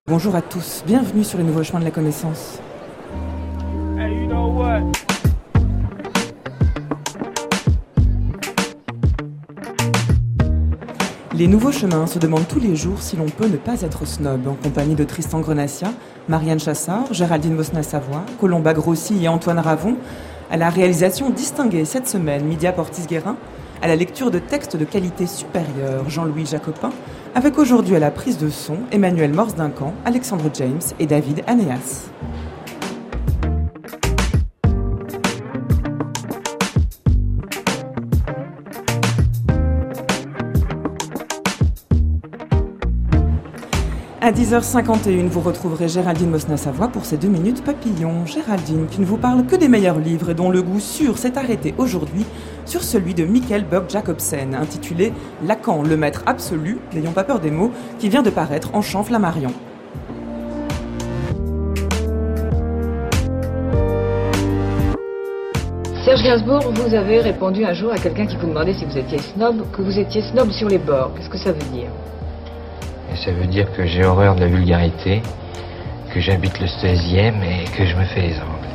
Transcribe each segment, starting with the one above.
Bonjour à tous, bienvenue sur les nouveaux chemins de la connaissance. Hey, you know what? Les nouveaux chemins se demandent tous les jours si l'on peut ne pas être snob, en compagnie de Tristan Grenassia, Marianne Chassard, Géraldine Mosna-Savoie, Colomba Grossi et Antoine Ravon, à la réalisation distinguée cette semaine Lydia Portis-Guérin, à la lecture de textes de qualité supérieure Jean-Louis Jacopin, avec aujourd'hui à la prise de son Emmanuel Morse-Duncan, Alexandre James et David Anéas. À 10h51, vous retrouverez Géraldine Mosna-Savoie pour ses 2 minutes papillon. Géraldine, qui ne vous parle que des meilleurs livres et dont le goût sûr s'est arrêté aujourd'hui sur celui de Mikkel Bock-Jacobsen, intitulé Lacan, le maître absolu, n'ayons pas peur des mots, qui vient de paraître en champ Flammarion. Serge Gainsbourg, vous avez répondu un jour à quelqu'un qui vous demandait si vous étiez snob, que vous étiez snob sur les bords. Qu'est-ce que ça veut dire ? Et ça veut dire que j'ai horreur de la vulgarité, que j'habite le 16e et que je me fais les angles.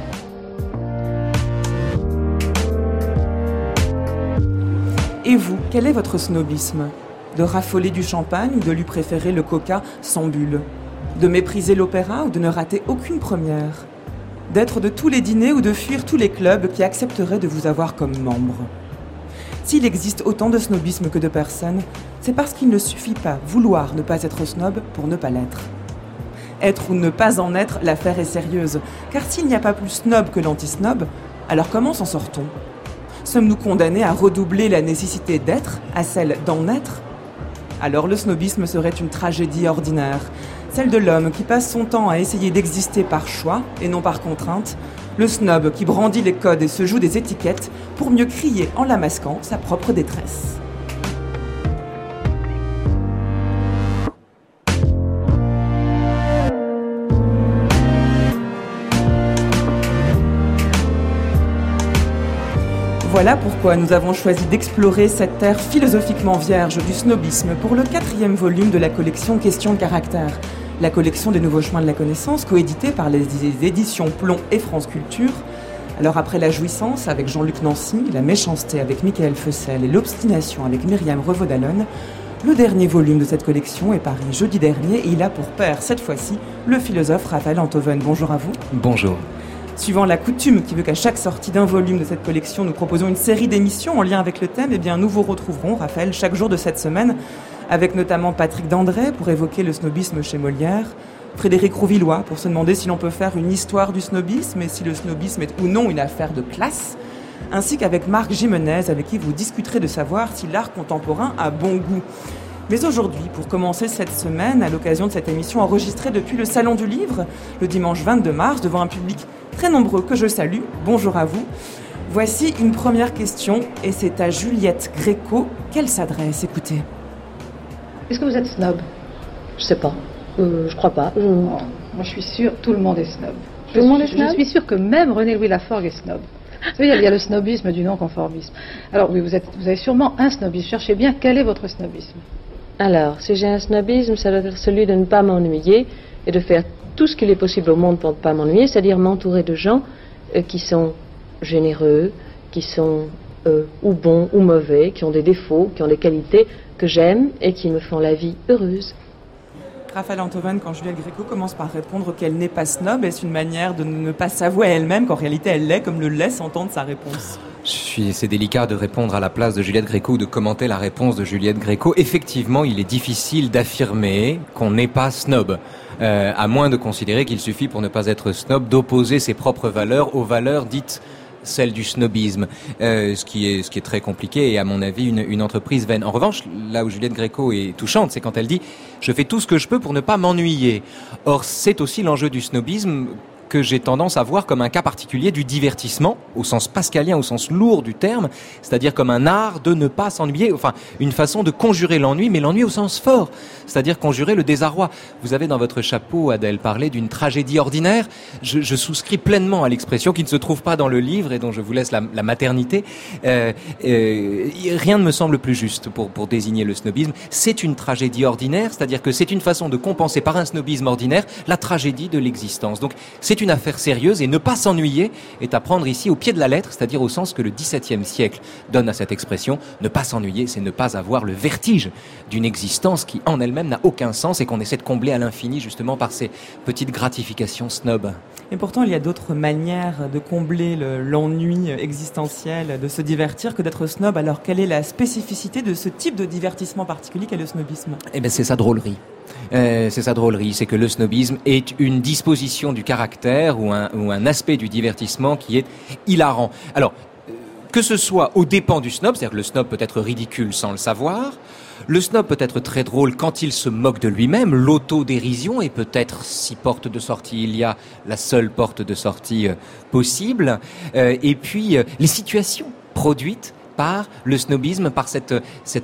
Et vous, quel est votre snobisme ? De raffoler du champagne ou de lui préférer le coca sans bulle ? De mépriser l'opéra ou de ne rater aucune première ? D'être de tous les dîners ou de fuir tous les clubs qui accepteraient de vous avoir comme membre ? S'il existe autant de snobisme que de personnes, c'est parce qu'il ne suffit pas vouloir ne pas être snob pour ne pas l'être. Être ou ne pas en être, l'affaire est sérieuse, car s'il n'y a pas plus snob que l'anti-snob, alors comment s'en sort-on ? Sommes-nous condamnés à redoubler la nécessité d'être à celle d'en être ? Alors le snobisme serait une tragédie ordinaire, celle de l'homme qui passe son temps à essayer d'exister par choix et non par contrainte, le snob qui brandit les codes et se joue des étiquettes pour mieux crier en la masquant sa propre détresse. Voilà pourquoi nous avons choisi d'explorer cette terre philosophiquement vierge du snobisme pour le 4e volume de la collection Questions de caractère, la collection des nouveaux chemins de la connaissance, coéditée par les éditions Plomb et France Culture. Alors après la jouissance avec Jean-Luc Nancy, la méchanceté avec Michael Fessel et l'obstination avec Myriam Revaud-Dallon, le dernier volume de cette collection est paru jeudi dernier et il a pour père, cette fois-ci, le philosophe Raphaël Enthoven. Bonjour à vous. Bonjour. Suivant la coutume qui veut qu'à chaque sortie d'un volume de cette collection, nous proposons une série d'émissions en lien avec le thème, eh bien nous vous retrouverons, Raphaël, chaque jour de cette semaine, avec notamment Patrick Dandré pour évoquer le snobisme chez Molière, Frédéric Rouvillois pour se demander si l'on peut faire une histoire du snobisme et si le snobisme est ou non une affaire de classe, ainsi qu'avec Marc Gimenez, avec qui vous discuterez de savoir si l'art contemporain a bon goût. Mais aujourd'hui, pour commencer cette semaine, à l'occasion de cette émission enregistrée depuis le Salon du Livre, le dimanche 22 mars, devant un public très nombreux que je salue, bonjour à vous. Voici une première question, et c'est à Juliette Gréco qu'elle s'adresse. Écoutez. Est-ce que vous êtes snob ? Je sais pas. Je crois pas. Moi, je suis sûre, tout le monde est snob. Tout le monde est snob ? Je suis sûre que même René-Louis Laforgue est snob. Vous savez, il y a le snobisme du non-conformisme. Alors oui, vous avez sûrement un snobisme. Cherchez bien quel est votre snobisme. Alors, si j'ai un snobisme, ça doit être celui de ne pas m'ennuyer et de faire tout ce qu'il est possible au monde pour ne pas m'ennuyer, c'est-à-dire m'entourer de gens qui sont généreux, qui sont ou bons ou mauvais, qui ont des défauts, qui ont des qualités que j'aime et qui me font la vie heureuse. Raphaël Enthoven, quand Juliette Gréco commence par répondre qu'elle n'est pas snob, est-ce une manière de ne pas s'avouer à elle-même qu'en réalité elle l'est, comme le laisse entendre sa réponse ? C'est délicat de répondre à la place de Juliette Gréco ou de commenter la réponse de Juliette Gréco. Effectivement, il est difficile d'affirmer qu'on n'est pas snob, à moins de considérer qu'il suffit pour ne pas être snob d'opposer ses propres valeurs aux valeurs dites celles du snobisme, ce qui est très compliqué et à mon avis une entreprise vaine. En revanche, là où Juliette Gréco est touchante, c'est quand elle dit « je fais tout ce que je peux pour ne pas m'ennuyer ». Or, c'est aussi l'enjeu du snobisme que j'ai tendance à voir comme un cas particulier du divertissement, au sens pascalien, au sens lourd du terme, c'est-à-dire comme un art de ne pas s'ennuyer, enfin une façon de conjurer l'ennui, mais l'ennui au sens fort, c'est-à-dire conjurer le désarroi. Vous avez dans votre chapeau, Adèle, parlé d'une tragédie ordinaire. Je souscris pleinement à l'expression qui ne se trouve pas dans le livre et dont je vous laisse la maternité. Rien ne me semble plus juste pour désigner le snobisme. C'est une tragédie ordinaire, c'est-à-dire que c'est une façon de compenser par un snobisme ordinaire la tragédie de l'existence. Donc c'est une affaire sérieuse et ne pas s'ennuyer est à prendre ici au pied de la lettre, c'est-à-dire au sens que le XVIIe siècle donne à cette expression. Ne pas s'ennuyer, c'est ne pas avoir le vertige d'une existence qui en elle-même n'a aucun sens et qu'on essaie de combler à l'infini justement par ces petites gratifications snob. Et pourtant, il y a d'autres manières de combler l'ennui existentiel, de se divertir que d'être snob. Alors, quelle est la spécificité de ce type de divertissement particulier qu'est le snobisme ? Eh ben, c'est sa drôlerie. C'est que le snobisme est une disposition du caractère ou un aspect du divertissement qui est hilarant. Alors, que ce soit aux dépens du snob, c'est-à-dire que le snob peut être ridicule sans le savoir, le snob peut être très drôle quand il se moque de lui-même, l'autodérision est peut-être, si porte de sortie il y a, la seule porte de sortie possible, et puis les situations produites par le snobisme, par ce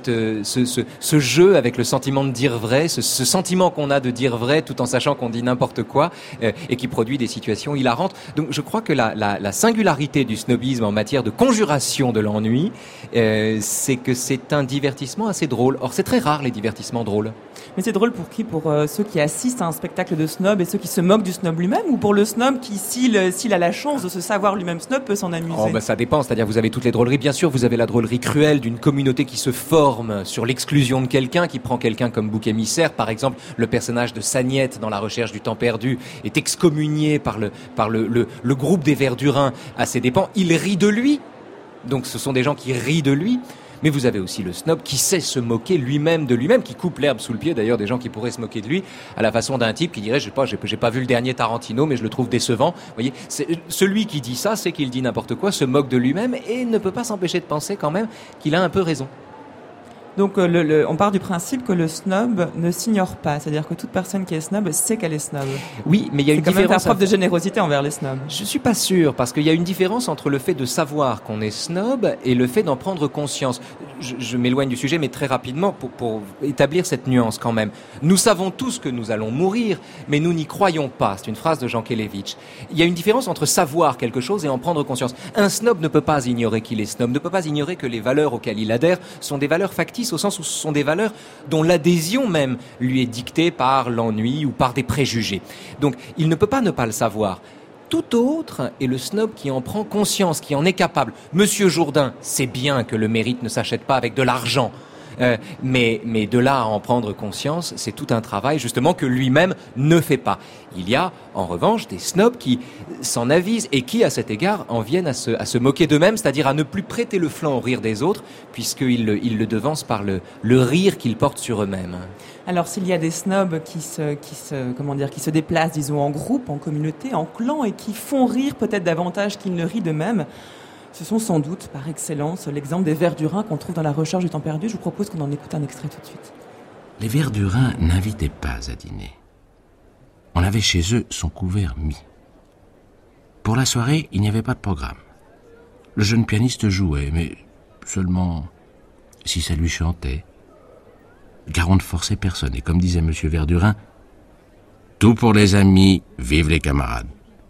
jeu avec le sentiment de dire vrai, ce sentiment qu'on a de dire vrai tout en sachant qu'on dit n'importe quoi et qui produit des situations hilarantes. Donc je crois que la singularité du snobisme en matière de conjuration de l'ennui, c'est que c'est un divertissement assez drôle. Or c'est très rare les divertissements drôles. Mais c'est drôle pour qui ? Pour ceux qui assistent à un spectacle de snob et ceux qui se moquent du snob lui-même, ou pour le snob qui, s'il a la chance de se savoir lui-même snob, peut s'en amuser ? Ça dépend, c'est-à-dire vous avez toutes les drôleries. Bien sûr, vous avez la drôlerie cruelle d'une communauté qui se forme sur l'exclusion de quelqu'un, qui prend quelqu'un comme bouc émissaire. Par exemple, le personnage de Sagnette dans La Recherche du temps perdu est excommunié par le groupe des Verdurins à ses dépens. Il rit de lui. Donc ce sont des gens qui rient de lui. Mais vous avez aussi le snob qui sait se moquer lui-même de lui-même, qui coupe l'herbe sous le pied d'ailleurs des gens qui pourraient se moquer de lui, à la façon d'un type qui dirait, j'ai pas vu le dernier Tarantino, mais je le trouve décevant. Vous voyez, celui qui dit ça, c'est qu'il dit n'importe quoi, se moque de lui-même et ne peut pas s'empêcher de penser quand même qu'il a un peu raison. Donc on part du principe que le snob ne s'ignore pas, c'est-à-dire que toute personne qui est snob sait qu'elle est snob. Oui, mais il y a une différence. C'est quand même faire preuve de générosité envers les snobs. Je suis pas sûr, parce qu'il y a une différence entre le fait de savoir qu'on est snob et le fait d'en prendre conscience. Je m'éloigne du sujet, mais très rapidement pour établir cette nuance quand même. Nous savons tous que nous allons mourir, mais nous n'y croyons pas. C'est une phrase de Jean Kelevitch. Il y a une différence entre savoir quelque chose et en prendre conscience. Un snob ne peut pas ignorer qu'il est snob, ne peut pas ignorer que les valeurs auxquelles il adhère sont des valeurs factices, au sens où ce sont des valeurs dont l'adhésion même lui est dictée par l'ennui ou par des préjugés. Donc, il ne peut pas ne pas le savoir. Tout autre est le snob qui en prend conscience, qui en est capable. Monsieur Jourdain sait bien que le mérite ne s'achète pas avec de l'argent. Mais de là à en prendre conscience, c'est tout un travail justement que lui-même ne fait pas. Il y a en revanche des snobs qui s'en avisent et qui à cet égard en viennent à se moquer d'eux-mêmes, c'est-à-dire à ne plus prêter le flanc au rire des autres puisqu'ils le devancent par le rire qu'ils portent sur eux-mêmes. Alors s'il y a des snobs qui se déplacent, disons, en groupe, en communauté, en clan et qui font rire peut-être davantage qu'ils ne rient d'eux-mêmes, ce sont sans doute, par excellence, l'exemple des Verdurins qu'on trouve dans La Recherche du temps perdu. Je vous propose qu'on en écoute un extrait tout de suite. Les Verdurins n'invitaient pas à dîner. On avait chez eux son couvert mis. Pour la soirée, il n'y avait pas de programme. Le jeune pianiste jouait, mais seulement si ça lui chantait. Car on ne forçait personne. Et comme disait M. Verdurin, « Tout pour les amis, vive les camarades !»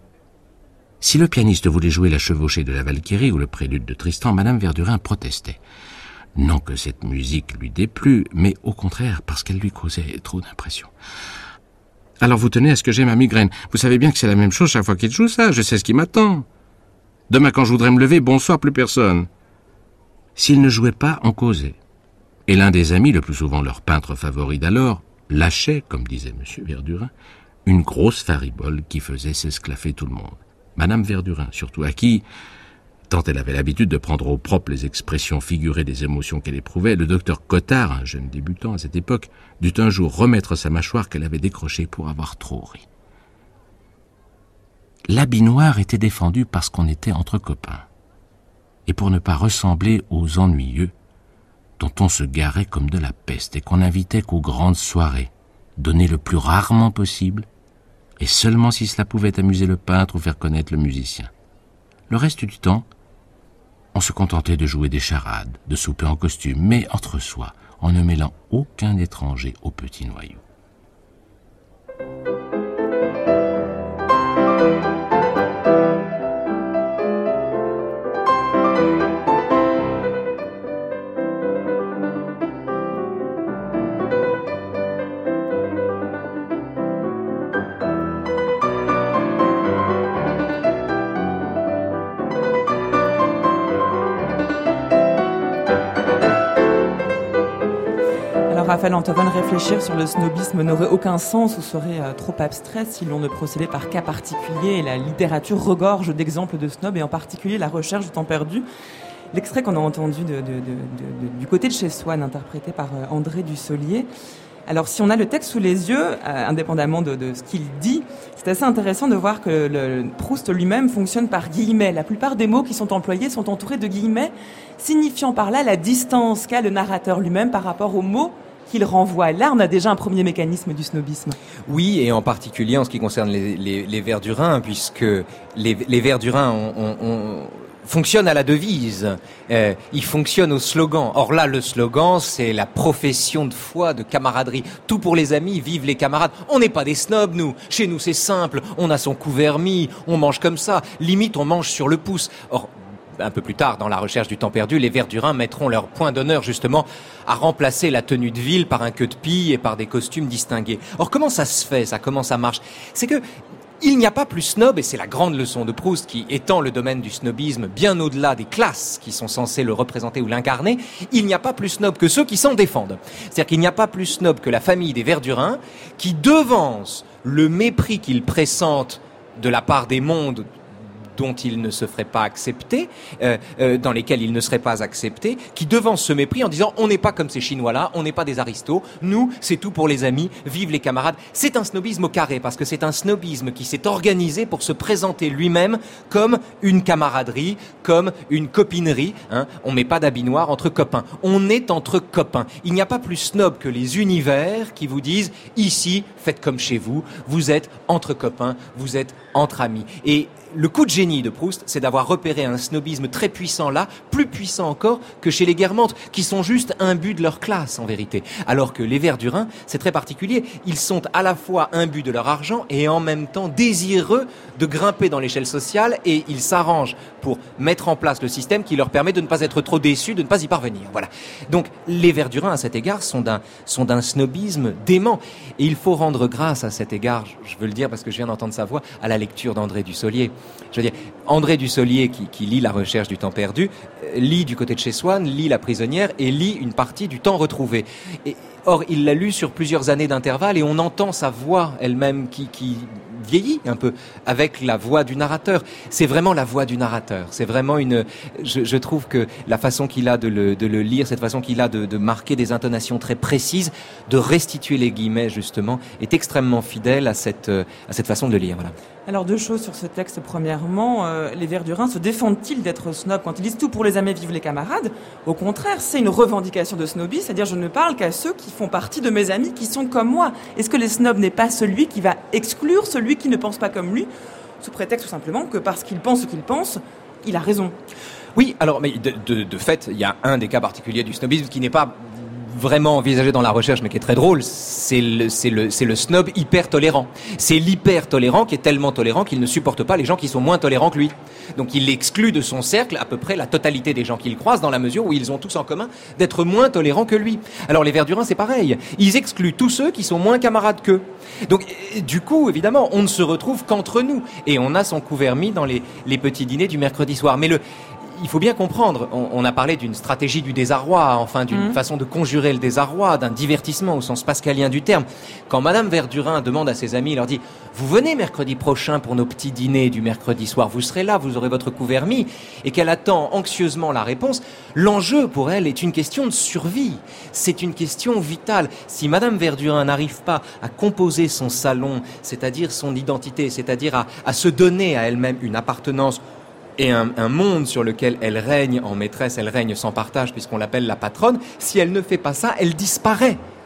Si le pianiste voulait jouer la chevauchée de la Valkyrie ou le prélude de Tristan, Madame Verdurin protestait. Non que cette musique lui déplût, mais au contraire parce qu'elle lui causait trop d'impression. Alors vous tenez à ce que j'ai ma migraine. Vous savez bien que c'est la même chose chaque fois qu'il joue ça. Je sais ce qui m'attend. Demain quand je voudrais me lever, bonsoir, plus personne. S'il ne jouait pas, on causait. Et l'un des amis, le plus souvent leur peintre favori d'alors, lâchait, comme disait M. Verdurin, une grosse faribole qui faisait s'esclaffer tout le monde. Madame Verdurin, surtout, à qui, tant elle avait l'habitude de prendre au propre les expressions figurées des émotions qu'elle éprouvait, le docteur Cottard, un jeune débutant à cette époque, dut un jour remettre sa mâchoire qu'elle avait décrochée pour avoir trop ri. L'habit noir était défendu parce qu'on était entre copains, et pour ne pas ressembler aux ennuyeux, dont on se garait comme de la peste et qu'on n'invitait qu'aux grandes soirées, données le plus rarement possible, et seulement si cela pouvait amuser le peintre ou faire connaître le musicien. Le reste du temps, on se contentait de jouer des charades, de souper en costume, mais entre soi, en ne mêlant aucun étranger au petit noyau. Raphaël Antoven, réfléchir sur le snobisme n'aurait aucun sens ou serait trop abstrait si l'on ne procédait par cas particuliers. Et la littérature regorge d'exemples de snobs, et en particulier La recherche du temps perdu. L'extrait qu'on a entendu du côté de chez Swann, interprété par André Dussolier. Alors, si on a le texte sous les yeux, indépendamment de ce qu'il dit, c'est assez intéressant de voir que le Proust lui-même fonctionne par guillemets. La plupart des mots qui sont employés sont entourés de guillemets, signifiant par là la distance qu'a le narrateur lui-même par rapport aux mots qu'il renvoie. Là, on a déjà un premier mécanisme du snobisme. Oui, et en particulier en ce qui concerne les vers du Rhin, puisque les vers du Rhin fonctionnent à la devise, ils fonctionnent au slogan. Or là, le slogan, c'est la profession de foi, de camaraderie. Tout pour les amis, vive les camarades. On n'est pas des snobs, nous. Chez nous, c'est simple. On a son couvert mis, on mange comme ça. Limite, on mange sur le pouce. Or, un peu plus tard, dans La recherche du temps perdu, les vers du Rhin mettront leur point d'honneur justement à remplacer la tenue de ville par un queue de pie et par des costumes distingués. Or, comment ça se fait, ça, comment ça marche? C'est que il n'y a pas plus snob, et c'est la grande leçon de Proust qui étend le domaine du snobisme bien au-delà des classes qui sont censées le représenter ou l'incarner, il n'y a pas plus snob que ceux qui s'en défendent. C'est-à-dire qu'il n'y a pas plus snob que la famille des vers du Rhin qui devance le mépris qu'ils pressentent de la part des mondes dont il ne se ferait pas accepter, dans lesquels il ne serait pas accepté, qui devance ce mépris en disant on n'est pas comme ces Chinois-là, on n'est pas des aristos, nous c'est tout pour les amis, vive les camarades. C'est un snobisme au carré, parce que c'est un snobisme qui s'est organisé pour se présenter lui-même comme une camaraderie, comme une copinerie. On met pas d'habit noir entre copains, on est entre copains. Il n'y a pas plus snob que les univers qui vous disent ici, faites comme chez vous, vous êtes entre copains, vous êtes entre amis. Et le coup de génie de Proust, c'est d'avoir repéré un snobisme très puissant là, plus puissant encore que chez les Guermantes, qui sont juste imbus de leur classe en vérité. Alors que les vers du Rhin, c'est très particulier. Ils sont à la fois imbus de leur argent et en même temps désireux de grimper dans l'échelle sociale, et ils s'arrangent pour mettre en place le système qui leur permet de ne pas être trop déçus, de ne pas y parvenir. Voilà. Donc les vers du Rhin, à cet égard, sont d'un snobisme dément. Et il faut rendre grâce à cet égard, je veux le dire parce que je viens d'entendre sa voix, à la lecture d'André Dussolier. Je veux dire, André Dussolier, qui lit La recherche du temps perdu, lit Du côté de chez Swann, lit La prisonnière et lit une partie du Temps retrouvé. Or, il l'a lu sur plusieurs années d'intervalle et on entend sa voix elle-même qui vieillit un peu avec la voix du narrateur. C'est vraiment la voix du narrateur. C'est vraiment je trouve que la façon qu'il a de le lire, cette façon qu'il a de marquer des intonations très précises, de restituer les guillemets justement, est extrêmement fidèle à cette façon de lire. Voilà. Alors, deux choses sur ce texte. Premièrement, les vers du Rhin se défendent-ils d'être snobs quand ils disent tout pour les amis, vive les camarades? Au contraire, c'est une revendication de snobisme, c'est-à-dire je ne parle qu'à ceux qui font partie de mes amis, qui sont comme moi. Est-ce que les snobs n'est pas celui qui va exclure celui qui ne pense pas comme lui, sous prétexte tout simplement que parce qu'il pense ce qu'il pense, il a raison? Oui, alors, mais de fait, il y a un des cas particuliers du snobisme qui n'est pas vraiment envisagé dans la recherche, mais qui est très drôle, c'est le snob hyper tolérant. C'est l'hyper tolérant qui est tellement tolérant qu'il ne supporte pas les gens qui sont moins tolérants que lui. Donc il exclut de son cercle à peu près la totalité des gens qu'il croise, dans la mesure où ils ont tous en commun d'être moins tolérants que lui. Alors les vers du Rhin, c'est pareil. Ils excluent tous ceux qui sont moins camarades qu'eux. Donc du coup, évidemment, on ne se retrouve qu'entre nous. Et on a son couvert mis dans les petits dîners du mercredi soir. Mais il faut bien comprendre, on a parlé d'une stratégie du désarroi, enfin d'une façon de conjurer le désarroi, d'un divertissement au sens pascalien du terme. Quand Madame Verdurin demande à ses amis, il leur dit « Vous venez mercredi prochain pour nos petits dîners du mercredi soir, vous serez là, vous aurez votre couvert mis » et qu'elle attend anxieusement la réponse, l'enjeu pour elle est une question de survie. C'est une question vitale. Si Madame Verdurin n'arrive pas à composer son salon, c'est-à-dire son identité, c'est-à-dire à se donner à elle-même une appartenance et un monde sur lequel elle règne en maîtresse, elle règne sans partage puisqu'on l'appelle la patronne, si elle ne fait pas ça, elle disparaît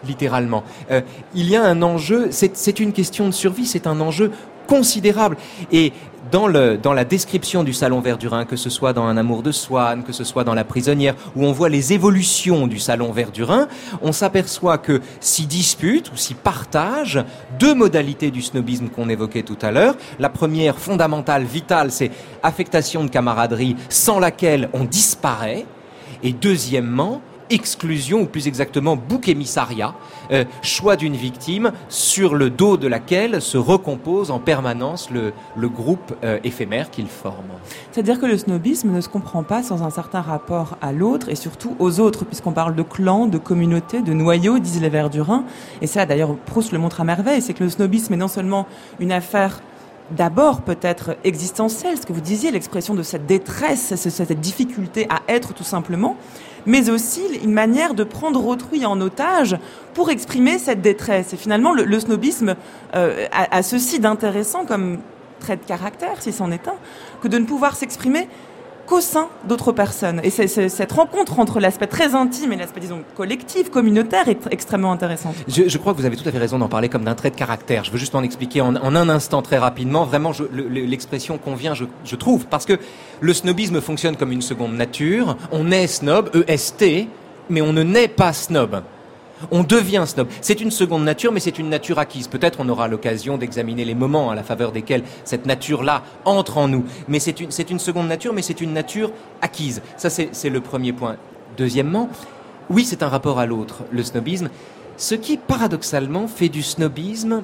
littéralement. Il y a un enjeu, c'est une question de survie, c'est un enjeu considérable. Et dans la description du salon Verdurin, que ce soit dans Un amour de Swann, que ce soit dans La prisonnière, où on voit les évolutions du salon Verdurin, on s'aperçoit que s'y disputent ou s'y partagent deux modalités du snobisme qu'on évoquait tout à l'heure. La première, fondamentale, vitale, c'est affectation de camaraderie sans laquelle on disparaît. Et deuxièmement, exclusion, ou plus exactement bouc émissariat, choix d'une victime sur le dos de laquelle se recompose en permanence le groupe éphémère qu'il forme. C'est-à-dire que le snobisme ne se comprend pas sans un certain rapport à l'autre et surtout aux autres, puisqu'on parle de clan, de communauté, de noyau, disent les Verdurins. Et ça, d'ailleurs, Proust le montre à merveille, c'est que le snobisme est non seulement une affaire d'abord peut-être existentielle, ce que vous disiez, l'expression de cette détresse, cette difficulté à être tout simplement, mais aussi une manière de prendre autrui en otage pour exprimer cette détresse. Et finalement, le snobisme a ceci d'intéressant comme trait de caractère, si c'en est un, que de ne pouvoir s'exprimer qu'au sein d'autres personnes. Et cette rencontre entre l'aspect très intime et l'aspect, disons, collectif, communautaire est extrêmement intéressante. Je crois que vous avez tout à fait raison d'en parler comme d'un trait de caractère. Je veux juste en expliquer en un instant très rapidement. Vraiment, l'expression convient, je trouve, parce que le snobisme fonctionne comme une seconde nature. On est snob, EST, mais on ne naît pas snob. On devient snob. C'est une seconde nature, mais c'est une nature acquise. Peut-être on aura l'occasion d'examiner les moments à la faveur desquels cette nature-là entre en nous. Mais c'est une seconde nature, mais c'est une nature acquise. Ça, c'est le premier point. Deuxièmement, oui, c'est un rapport à l'autre, le snobisme. Ce qui, paradoxalement, fait du snobisme...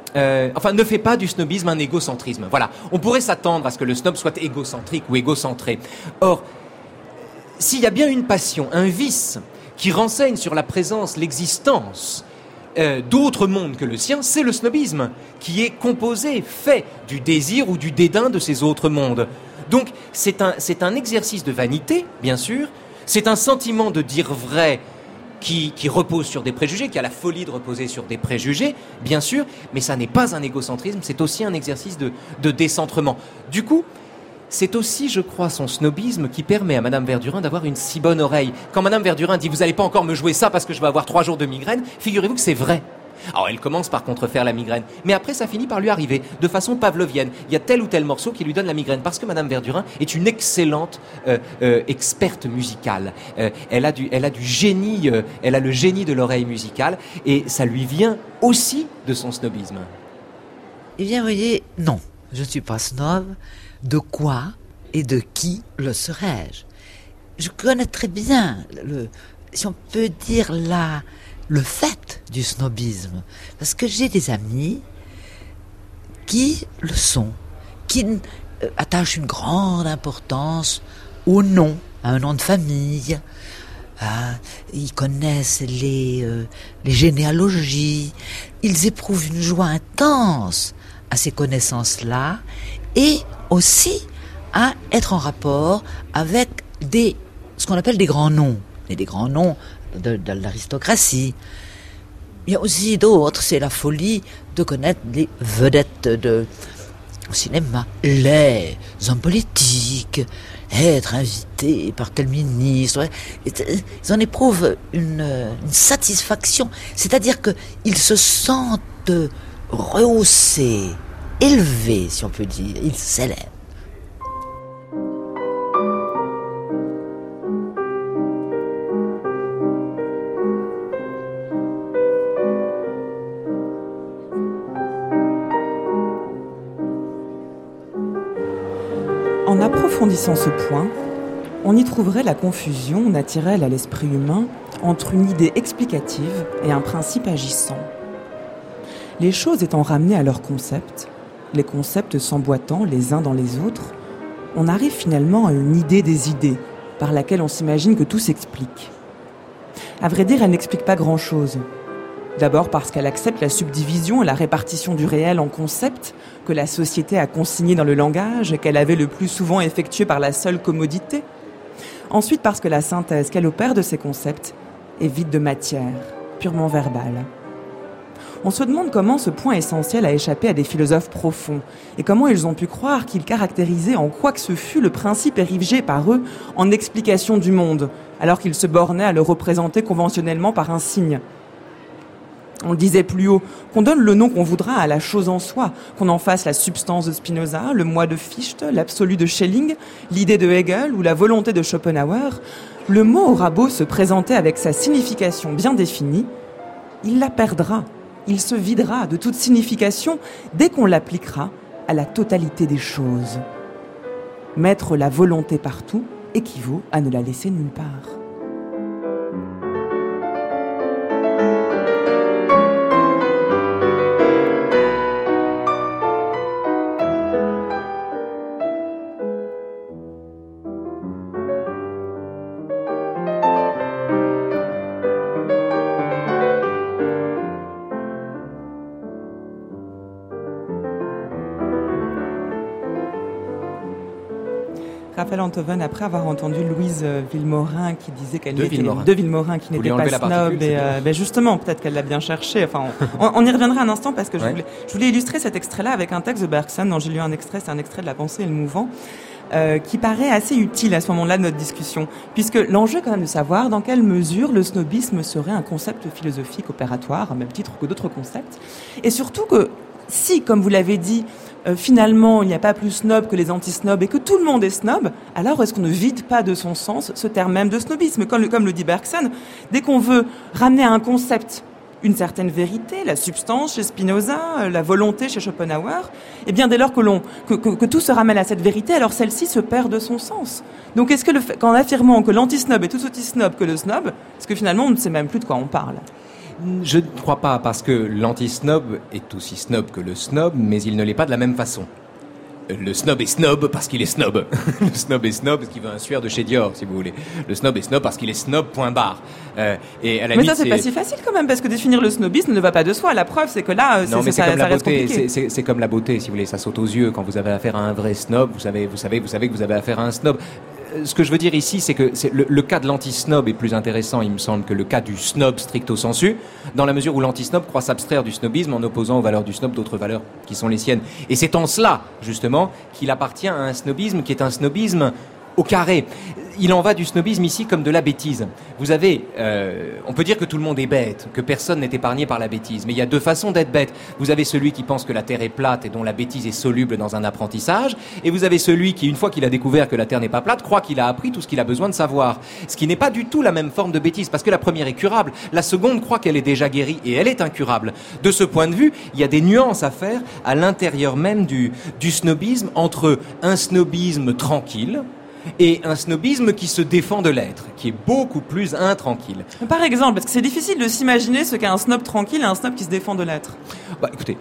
ne fait pas du snobisme un égocentrisme. Voilà. On pourrait s'attendre à ce que le snob soit égocentrique ou égocentré. Or, s'il y a bien une passion, un vice... qui renseigne sur la présence, l'existence d'autres mondes que le sien, c'est le snobisme, qui est composé, fait du désir ou du dédain de ces autres mondes. Donc, c'est un exercice de vanité, bien sûr, c'est un sentiment de dire vrai qui repose sur des préjugés, qui a la folie de reposer sur des préjugés, bien sûr, mais ça n'est pas un égocentrisme, c'est aussi un exercice de décentrement. Du coup, c'est aussi, je crois, son snobisme qui permet à Madame Verdurin d'avoir une si bonne oreille. Quand Madame Verdurin dit « Vous n'allez pas encore me jouer ça parce que je vais avoir 3 jours de migraine », figurez-vous que c'est vrai. Alors, elle commence par contrefaire la migraine, mais après, ça finit par lui arriver, de façon pavlovienne. Il y a tel ou tel morceau qui lui donne la migraine, parce que Madame Verdurin est une excellente experte musicale. Elle a du génie, elle a le génie de l'oreille musicale, et ça lui vient aussi de son snobisme. Eh bien, vous voyez, non, je ne suis pas snob. De quoi et de qui le serais-je? Je connais très bien, si on peut dire le fait du snobisme, parce que j'ai des amis qui le sont, qui attachent une grande importance au nom, à un nom de famille. Ils connaissent les généalogies, ils éprouvent une joie intense à ces connaissances-là, et aussi à être en rapport avec ce qu'on appelle des grands noms, et des grands noms de l'aristocratie. Il y a aussi d'autres, c'est la folie de connaître les vedettes au cinéma, les hommes politiques, être invités par tel ministre. Ils en éprouvent une satisfaction, c'est-à-dire qu'ils se sentent rehaussés, élevés, si on peut dire, ils s'élèvent. En approfondissant ce point, on y trouverait la confusion naturelle à l'esprit humain entre une idée explicative et un principe agissant. Les choses étant ramenées à leur concept, les concepts s'emboîtant les uns dans les autres, on arrive finalement à une idée des idées, par laquelle on s'imagine que tout s'explique. À vrai dire, elle n'explique pas grand-chose. D'abord parce qu'elle accepte la subdivision et la répartition du réel en concepts que la société a consignés dans le langage et qu'elle avait le plus souvent effectué par la seule commodité. Ensuite parce que la synthèse qu'elle opère de ces concepts est vide de matière, purement verbale. On se demande comment ce point essentiel a échappé à des philosophes profonds et comment ils ont pu croire qu'ils caractérisaient en quoi que ce fût le principe érigé par eux en explication du monde, alors qu'ils se bornaient à le représenter conventionnellement par un signe. On le disait plus haut, qu'on donne le nom qu'on voudra à la chose en soi, qu'on en fasse la substance de Spinoza, le moi de Fichte, l'absolu de Schelling, l'idée de Hegel ou la volonté de Schopenhauer, le mot aura beau se présenter avec sa signification bien définie, il la perdra, il se videra de toute signification dès qu'on l'appliquera à la totalité des choses. Mettre la volonté partout équivaut à ne la laisser nulle part. Raphaël Enthoven, après avoir entendu Louise Villemorin qui disait qu'elle n'était pas snob, et justement, peut-être qu'elle l'a bien cherché. Enfin, on y reviendra un instant parce que je voulais illustrer cet extrait-là avec un texte de Bergson dont j'ai lu un extrait, c'est un extrait de La pensée et le mouvant, qui paraît assez utile à ce moment-là de notre discussion, puisque l'enjeu est quand même de savoir dans quelle mesure le snobisme serait un concept philosophique opératoire, au même titre que d'autres concepts, et surtout que si, comme vous l'avez dit, finalement, il n'y a pas plus snob que les anti-snobs et que tout le monde est snob, alors est-ce qu'on ne vide pas de son sens ce terme même de snobisme ? Comme le dit Bergson, dès qu'on veut ramener à un concept une certaine vérité, la substance chez Spinoza, la volonté chez Schopenhauer, et bien dès lors que tout se ramène à cette vérité, alors celle-ci se perd de son sens. Donc est-ce que qu'en affirmant que l'anti-snob est tout aussi snob que le snob, est-ce que finalement on ne sait même plus de quoi on parle ? Je ne crois pas, parce que l'anti-snob est aussi snob que le snob, mais il ne l'est pas de la même façon. Le snob est snob parce qu'il est snob. Le snob est snob parce qu'il veut un suaire de chez Dior, si vous voulez. Le snob est snob parce qu'il est snob, point barre. Et à la mais ça, c'est pas si facile quand même, parce que définir le snobisme ne va pas de soi. La preuve, c'est que là, non, mais ça reste compliqué. C'est comme la beauté, si vous voulez. Ça saute aux yeux quand vous avez affaire à un vrai snob. Vous savez que vous avez affaire à un snob. Ce que je veux dire ici, c'est que le cas de l'anti-snob est plus intéressant, il me semble, que le cas du snob stricto sensu, dans la mesure où l'anti-snob croit s'abstraire du snobisme en opposant aux valeurs du snob d'autres valeurs qui sont les siennes. Et c'est en cela, justement, qu'il appartient à un snobisme qui est un snobisme au carré. Il en va du snobisme ici comme de la bêtise. Vous avez, on peut dire que tout le monde est bête, que personne n'est épargné par la bêtise, mais il y a deux façons d'être bête. Vous avez celui qui pense que la Terre est plate et dont la bêtise est soluble dans un apprentissage, et vous avez celui qui, une fois qu'il a découvert que la Terre n'est pas plate, croit qu'il a appris tout ce qu'il a besoin de savoir. Ce qui n'est pas du tout la même forme de bêtise, parce que la première est curable, la seconde croit qu'elle est déjà guérie, et elle est incurable. De ce point de vue, il y a des nuances à faire à l'intérieur même du snobisme, entre un snobisme tranquille, et un snobisme qui se défend de l'être, qui est beaucoup plus intranquille. Par exemple, parce que c'est difficile de s'imaginer ce qu'est un snob tranquille et un snob qui se défend de l'être. Écoutez,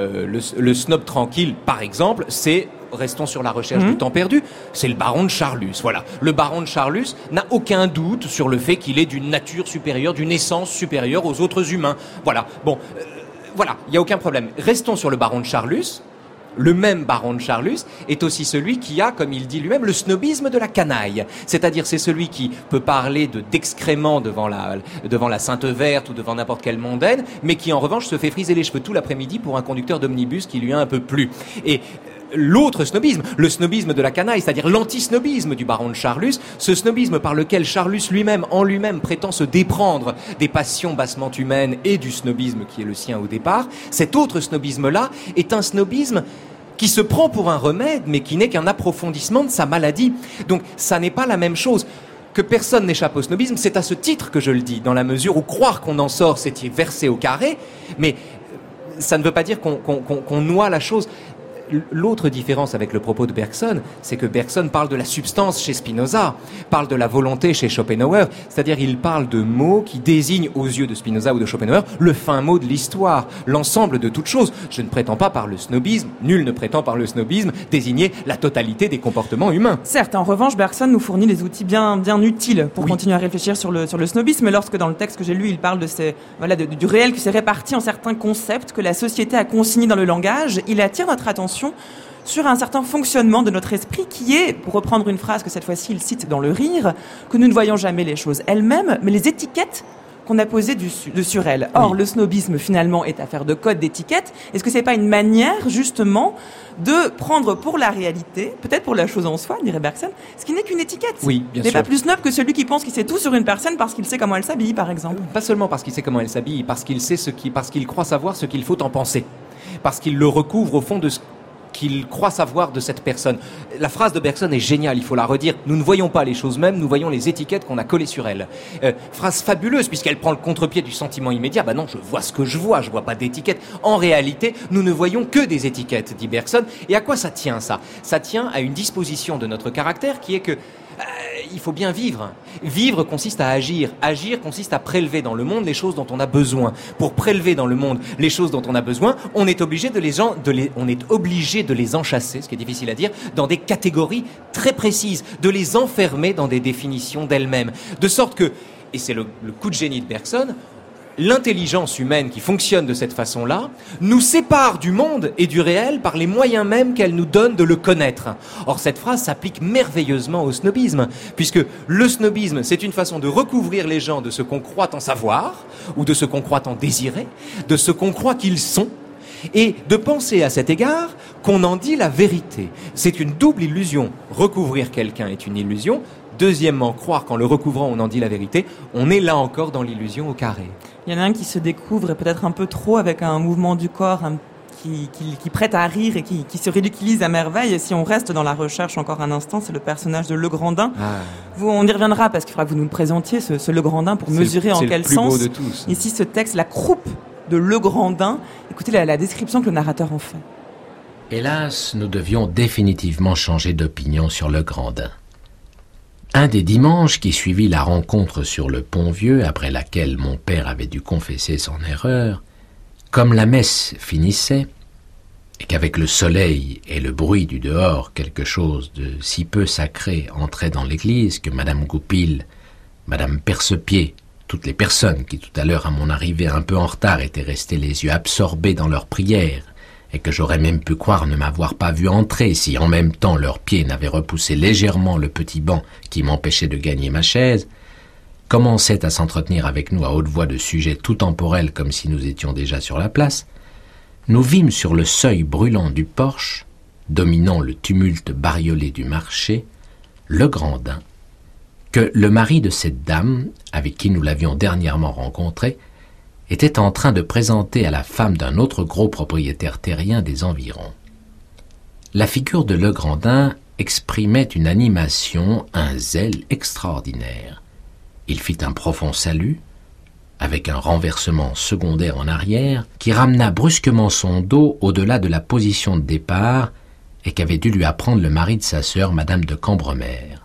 le snob tranquille, par exemple, c'est, restons sur la recherche du temps perdu, c'est le baron de Charlus. Voilà. Le baron de Charlus n'a aucun doute sur le fait qu'il est d'une nature supérieure, d'une essence supérieure aux autres humains. Voilà. Bon, voilà, il n'y a aucun problème. Restons sur le baron de Charlus. Le même baron de Charlus est aussi celui qui a, comme il dit lui-même, le snobisme de la canaille. C'est-à-dire, c'est celui qui peut parler d'excréments devant la Sainte Verte ou devant n'importe quelle mondaine, mais qui en revanche se fait friser les cheveux tout l'après-midi pour un conducteur d'omnibus qui lui a un peu plu. Et l'autre snobisme, le snobisme de la canaille, c'est-à-dire l'anti-snobisme du baron de Charlus, ce snobisme par lequel Charlus en lui-même prétend se déprendre des passions bassement humaines et du snobisme qui est le sien au départ, cet autre snobisme-là est un snobisme qui se prend pour un remède, mais qui n'est qu'un approfondissement de sa maladie. Donc, ça n'est pas la même chose. Que personne n'échappe au snobisme, c'est à ce titre que je le dis, dans la mesure où croire qu'on en sort, c'est y verser au carré, mais ça ne veut pas dire qu'on noie la chose. L'autre différence avec le propos de Bergson, c'est que Bergson parle de la substance chez Spinoza, parle de la volonté chez Schopenhauer, c'est-à-dire il parle de mots qui désignent aux yeux de Spinoza ou de Schopenhauer le fin mot de l'histoire, l'ensemble de toutes choses. Je ne prétends pas par le snobisme, nul ne prétend par le snobisme désigner la totalité des comportements humains. Certes, en revanche, Bergson nous fournit des outils bien utiles pour continuer à réfléchir sur le snobisme, lorsque dans le texte que j'ai lu, il parle de du réel qui s'est réparti en certains concepts que la société a consignés dans le langage. Il attire notre attention sur un certain fonctionnement de notre esprit qui est, pour reprendre une phrase que cette fois-ci il cite dans Le Rire, que nous ne voyons jamais les choses elles-mêmes, mais les étiquettes qu'on a posé sur elle. Or, le snobisme, finalement, est affaire de code, d'étiquette. Est-ce que c'est pas une manière, justement, de prendre pour la réalité, peut-être pour la chose en soi, dirait Bergson, ce qui n'est qu'une étiquette? Oui, bien sûr. Il n'est pas plus snob que celui qui pense qu'il sait tout sur une personne parce qu'il sait comment elle s'habille, par exemple. Pas seulement parce qu'il sait comment elle s'habille, parce qu'il croit savoir ce qu'il faut en penser. Parce qu'il le recouvre au fond de ce qu'il croit savoir de cette personne. La phrase de Bergson est géniale, il faut la redire. Nous ne voyons pas les choses mêmes, nous voyons les étiquettes qu'on a collées sur elles. Phrase fabuleuse, puisqu'elle prend le contre-pied du sentiment immédiat. Bah non, je vois ce que je vois pas d'étiquette. En réalité, nous ne voyons que des étiquettes, dit Bergson. Et à quoi ça tient, ça? Ça tient à une disposition de notre caractère qui est que il faut bien vivre. Vivre consiste à agir. Agir consiste à prélever dans le monde les choses dont on a besoin. Pour prélever dans le monde les choses dont on a besoin, on est obligé de les enchasser, ce qui est difficile à dire, dans des catégories très précises, de les enfermer dans des définitions d'elles-mêmes. De sorte que, et c'est le coup de génie de Bergson, l'intelligence humaine qui fonctionne de cette façon-là nous sépare du monde et du réel par les moyens mêmes qu'elle nous donne de le connaître. Or, cette phrase s'applique merveilleusement au snobisme, puisque le snobisme, c'est une façon de recouvrir les gens de ce qu'on croit en savoir, ou de ce qu'on croit en désirer, de ce qu'on croit qu'ils sont, et de penser à cet égard qu'on en dit la vérité. C'est une double illusion. Recouvrir quelqu'un est une illusion. Deuxièmement, croire qu'en le recouvrant, on en dit la vérité. On est là encore dans l'illusion au carré. Il y en a un qui se découvre, et peut-être un peu trop, avec un mouvement du corps qui prête à rire et qui se ridiculise à merveille. Et si on reste dans la recherche encore un instant, c'est le personnage de Legrandin. On y reviendra parce qu'il faudra que vous nous le présentiez, ce Legrandin, pour mesurer en quel sens. C'est le plus beau de tous. Ici, ce texte, la croupe de Legrandin. Écoutez la description que le narrateur en fait. Hélas, nous devions définitivement changer d'opinion sur Legrandin. Un des dimanches qui suivit la rencontre sur le Pont-Vieux, après laquelle mon père avait dû confesser son erreur, comme la messe finissait, et qu'avec le soleil et le bruit du dehors, quelque chose de si peu sacré entrait dans l'église que Madame Goupil, Madame Percepied, toutes les personnes qui tout à l'heure à mon arrivée un peu en retard étaient restées les yeux absorbés dans leurs prières, et que j'aurais même pu croire ne m'avoir pas vu entrer si en même temps leurs pieds n'avaient repoussé légèrement le petit banc qui m'empêchait de gagner ma chaise, commençaient à s'entretenir avec nous à haute voix de sujets tout temporels comme si nous étions déjà sur la place, nous vîmes sur le seuil brûlant du porche, dominant le tumulte bariolé du marché, Legrandin, que le mari de cette dame, avec qui nous l'avions dernièrement rencontré, était en train de présenter à la femme d'un autre gros propriétaire terrien des environs. La figure de Legrandin exprimait une animation, un zèle extraordinaire. Il fit un profond salut, avec un renversement secondaire en arrière, qui ramena brusquement son dos au-delà de la position de départ et qu'avait dû lui apprendre le mari de sa sœur, Madame de Cambremer.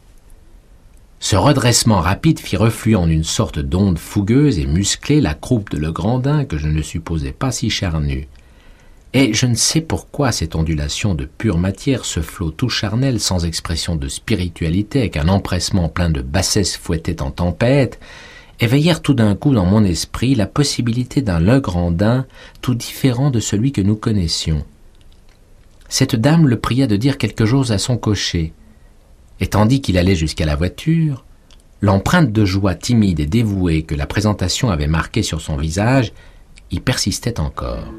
Ce redressement rapide fit refluer en une sorte d'onde fougueuse et musclée la croupe de Legrandin que je ne supposais pas si charnue. Et je ne sais pourquoi cette ondulation de pure matière, ce flot tout charnel sans expression de spiritualité, avec un empressement plein de bassesse fouettait en tempête, éveillèrent tout d'un coup dans mon esprit la possibilité d'un Legrandin tout différent de celui que nous connaissions. Cette dame le pria de dire quelque chose à son cocher, et tandis qu'il allait jusqu'à la voiture, l'empreinte de joie timide et dévouée que la présentation avait marquée sur son visage y persistait encore.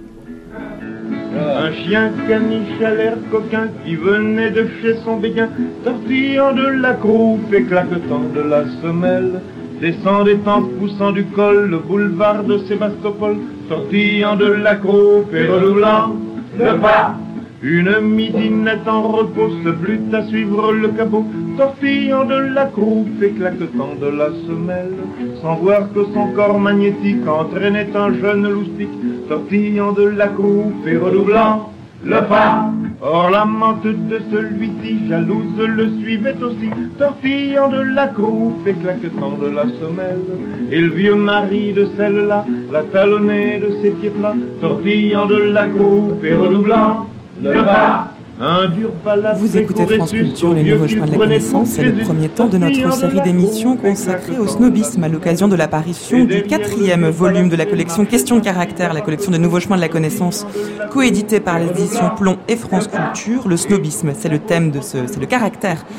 Un chien caniche à l'air coquin qui venait de chez son béguin, tortillant de la croupe et claquetant de la semelle, descendait en poussant du col le boulevard de Sébastopol, tortillant de la croupe et redoublant le pas. Une midinette en repos se plut à suivre le capot, tortillant de la croupe et claquetant de la semelle, sans voir que son corps magnétique entraînait un jeune loustique, tortillant de la croupe et redoublant le pas. Or l'amante de celui-ci, jalouse, le suivait aussi, tortillant de la croupe et claquetant de la semelle, et le vieux mari de celle-là la talonnait de ses pieds plats, tortillant de la croupe et redoublant le pas. Vous écoutez France Culture, les nouveaux chemins de la connaissance. C'est le premier temps de notre série d'émissions consacrée au snobisme à l'occasion de l'apparition du 4e volume de la collection Questions de caractère, la collection des nouveaux chemins de la connaissance, coéditée par les éditions Plomb et France Culture. Le snobisme, c'est le thème c'est le caractère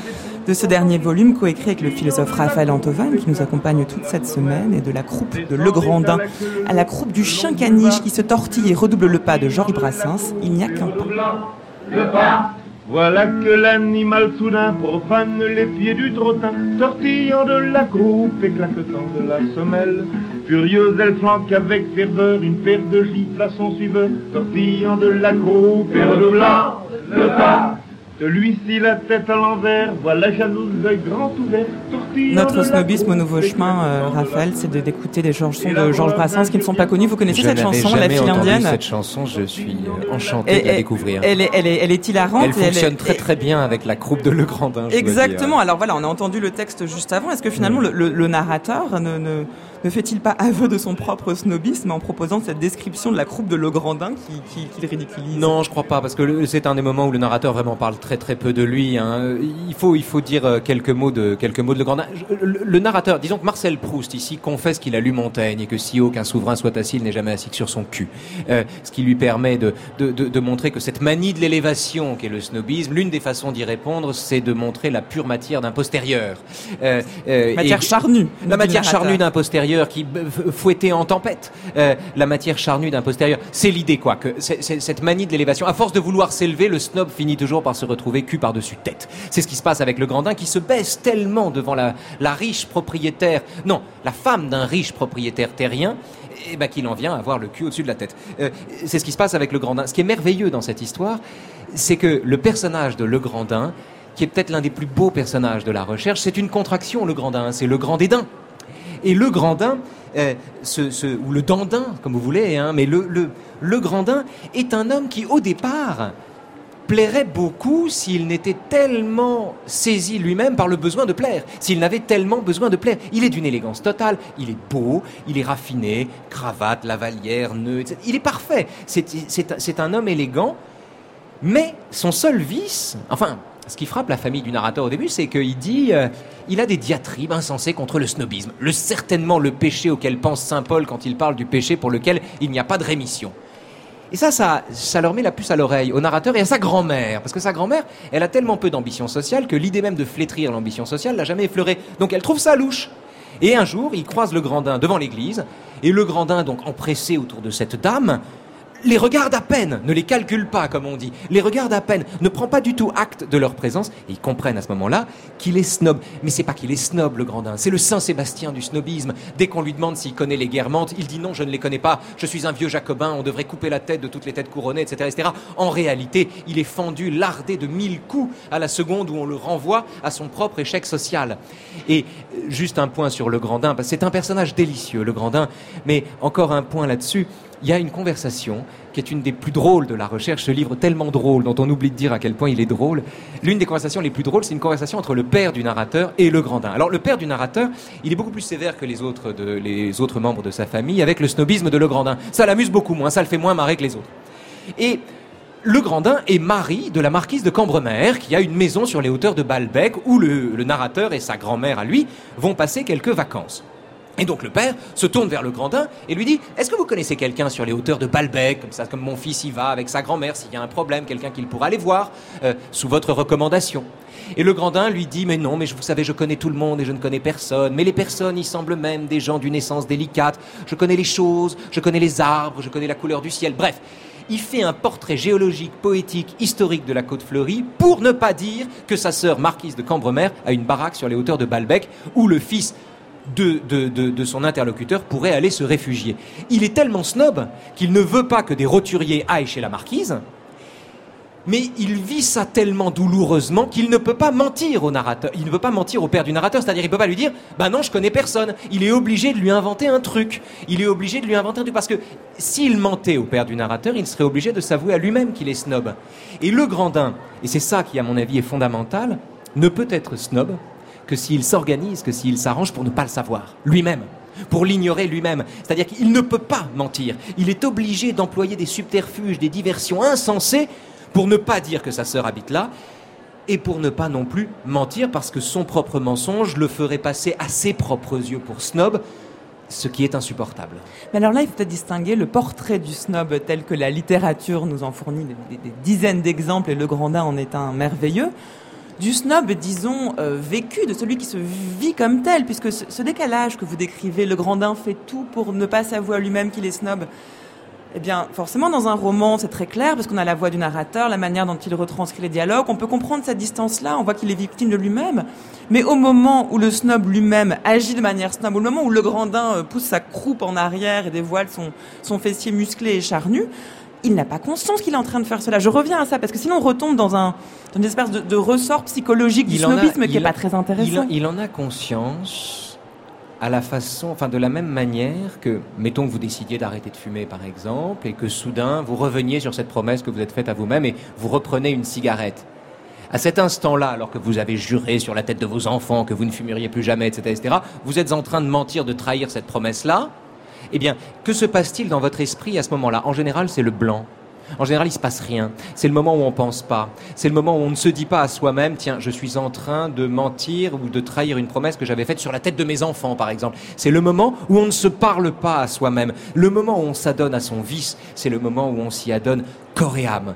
de ce dernier volume coécrit avec le philosophe Raphaël Antoven qui nous accompagne toute cette semaine et de la croupe de Legrandin à la croupe du chien caniche qui se tortille et redouble le pas de Georges Brassens, il n'y a qu'un pas. Le pas. Voilà que l'animal soudain profane les pieds du trottin, sortillant de la croupe et claquetant de la semelle. Furieuse, elle flanque avec ferveur une paire de gifles à son suiveur, sortillant de la croupe et redoublant le pas. Celui-ci la tête à l'envers, voilà jalouse, l'œil grand ouvert, tortillant. Notre snobisme au nouveau chemin, Raphaël, c'est d'écouter des chansons de Georges Brassens qui ne sont pas connues. Vous connaissez cette chanson, La fille indienne? Cette chanson, je suis enchanté de la découvrir. Elle est hilarante. Elle fonctionne très bien avec la croupe de Legrandin. Exactement. Alors voilà, on a entendu le texte juste avant. Est-ce que finalement le narrateur ne fait-il pas aveu de son propre snobisme en proposant cette description de la croupe de Legrandin qu'il ridiculise? Non, je crois pas, parce que c'est un des moments où le narrateur vraiment parle très peu de lui. Hein. Il faut dire quelques mots de Legrandin. Le narrateur, disons que Marcel Proust ici confesse qu'il a lu Montaigne et que si haut qu'un souverain soit assis, il n'est jamais assis que sur son cul. Ce qui lui permet de montrer que cette manie de l'élévation qu'est le snobisme, l'une des façons d'y répondre, c'est de montrer la pure matière d'un postérieur. Matière charnue. La matière charnue d'un postérieur qui fouettait en tempête, la matière charnue d'un postérieur. C'est l'idée, quoi, que cette manie de l'élévation. À force de vouloir s'élever, le snob finit toujours par se retrouver cul par-dessus tête. C'est ce qui se passe avec Legrandin qui se baisse tellement devant la riche propriétaire, non, la femme d'un riche propriétaire terrien, qu'il en vient à avoir le cul au-dessus de la tête. C'est ce qui se passe avec Legrandin. Ce qui est merveilleux dans cette histoire, c'est que le personnage de Legrandin, qui est peut-être l'un des plus beaux personnages de la recherche, c'est une contraction, Legrandin, c'est le grand dédain. Et Legrandin, ou le Dandin, comme vous voulez, hein, mais Legrandin est un homme qui, au départ, plairait beaucoup s'il n'était tellement saisi lui-même par le besoin de plaire, s'il n'avait tellement besoin de plaire. Il est d'une élégance totale, il est beau, il est raffiné, cravate, lavalière, nœud, etc. Il est parfait. C'est un homme élégant, mais son seul vice, enfin, ce qui frappe la famille du narrateur au début, c'est qu'il dit il a des diatribes insensées contre le snobisme, certainement le péché auquel pense saint Paul quand il parle du péché pour lequel il n'y a pas de rémission. Et ça leur met la puce à l'oreille au narrateur et à sa grand-mère. Parce que sa grand-mère, elle a tellement peu d'ambition sociale que l'idée même de flétrir l'ambition sociale l'a jamais effleurée. Donc elle trouve ça louche. Et un jour, il croise Legrandin devant l'église. Et Legrandin, donc empressé autour de cette dame, les regarde à peine, ne les calcule pas, comme on dit, les regarde à peine, ne prend pas du tout acte de leur présence, et ils comprennent à ce moment-là qu'il est snob. Mais c'est pas qu'il est snob, Legrandin, c'est le Saint-Sébastien du snobisme. Dès qu'on lui demande s'il connaît les Guermantes, il dit non, je ne les connais pas, je suis un vieux jacobin, on devrait couper la tête de toutes les têtes couronnées, etc., etc. En réalité, il est fendu, lardé de 1000 coups à la seconde où on le renvoie à son propre échec social. Et juste un point sur Legrandin, parce que c'est un personnage délicieux, Legrandin, mais encore un point là-dessus. Il y a une conversation qui est une des plus drôles de la recherche, ce livre tellement drôle, dont on oublie de dire à quel point il est drôle. L'une des conversations les plus drôles, c'est une conversation entre le père du narrateur et Legrandin. Alors, le père du narrateur, il est beaucoup plus sévère que les autres membres de sa famille avec le snobisme de Legrandin. Ça l'amuse beaucoup moins, ça le fait moins marrer que les autres. Et Legrandin est mari de la marquise de Cambremer, qui a une maison sur les hauteurs de Balbec, où le narrateur et sa grand-mère à lui vont passer quelques vacances. Et donc le père se tourne vers Legrandin et lui dit « Est-ce que vous connaissez quelqu'un sur les hauteurs de Balbec, comme mon fils y va avec sa grand-mère, s'il y a un problème, quelqu'un qu'il pourra aller voir, sous votre recommandation ?» Et Legrandin lui dit « Mais non, mais vous savez, je connais tout le monde et je ne connais personne. Mais les personnes, ils semblent même des gens d'une essence délicate. Je connais les choses, je connais les arbres, je connais la couleur du ciel. Bref, il fait un portrait géologique, poétique, historique de la côte fleurie pour ne pas dire que sa sœur marquise de Cambremer a une baraque sur les hauteurs de Balbec où le fils de son interlocuteur pourrait aller se réfugier. Il est tellement snob qu'il ne veut pas que des roturiers aillent chez la marquise, mais il vit ça tellement douloureusement qu'il ne peut pas mentir au narrateur. Il ne peut pas mentir au père du narrateur, c'est-à-dire il ne peut pas lui dire « Bah non, je connais personne ». Il est obligé de lui inventer un truc. Parce que s'il mentait au père du narrateur, il serait obligé de s'avouer à lui-même qu'il est snob. Et Legrandin, et c'est ça qui à mon avis est fondamental, ne peut être snob que s'il s'organise, que s'il s'arrange pour ne pas le savoir, lui-même, pour l'ignorer lui-même. C'est-à-dire qu'il ne peut pas mentir. Il est obligé d'employer des subterfuges, des diversions insensées pour ne pas dire que sa sœur habite là et pour ne pas non plus mentir parce que son propre mensonge le ferait passer à ses propres yeux pour snob, ce qui est insupportable. Mais alors là, il faut peut-être distinguer le portrait du snob tel que la littérature nous en fournit des dizaines d'exemples et Legrandin en est un merveilleux, du snob, disons, vécu, de celui qui se vit comme tel, puisque ce décalage que vous décrivez, le Grandin fait tout pour ne pas s'avouer à lui-même qu'il est snob. Eh bien, forcément, dans un roman, c'est très clair, parce qu'on a la voix du narrateur, la manière dont il retranscrit les dialogues, on peut comprendre cette distance-là, on voit qu'il est victime de lui-même. Mais au moment où le snob lui-même agit de manière snob, au moment où le Grandin pousse sa croupe en arrière et dévoile son fessier musclé et charnu, il n'a pas conscience qu'il est en train de faire cela. Je reviens à ça, parce que sinon on retombe dans une espèce de ressort psychologique du snobisme qui n'est pas très intéressant. Il en a conscience à la façon, enfin de la même manière que, mettons que vous décidiez d'arrêter de fumer par exemple, et que soudain vous reveniez sur cette promesse que vous êtes faite à vous-même et vous reprenez une cigarette. À cet instant-là, alors que vous avez juré sur la tête de vos enfants que vous ne fumeriez plus jamais, etc., vous êtes en train de mentir, de trahir cette promesse-là. Eh bien, que se passe-t-il dans votre esprit à ce moment-là ? En général, c'est le blanc. En général, il se passe rien. C'est le moment où on pense pas. C'est le moment où on ne se dit pas à soi-même, tiens, je suis en train de mentir ou de trahir une promesse que j'avais faite sur la tête de mes enfants, par exemple. C'est le moment où on ne se parle pas à soi-même. Le moment où on s'adonne à son vice, c'est le moment où on s'y adonne corps et âme.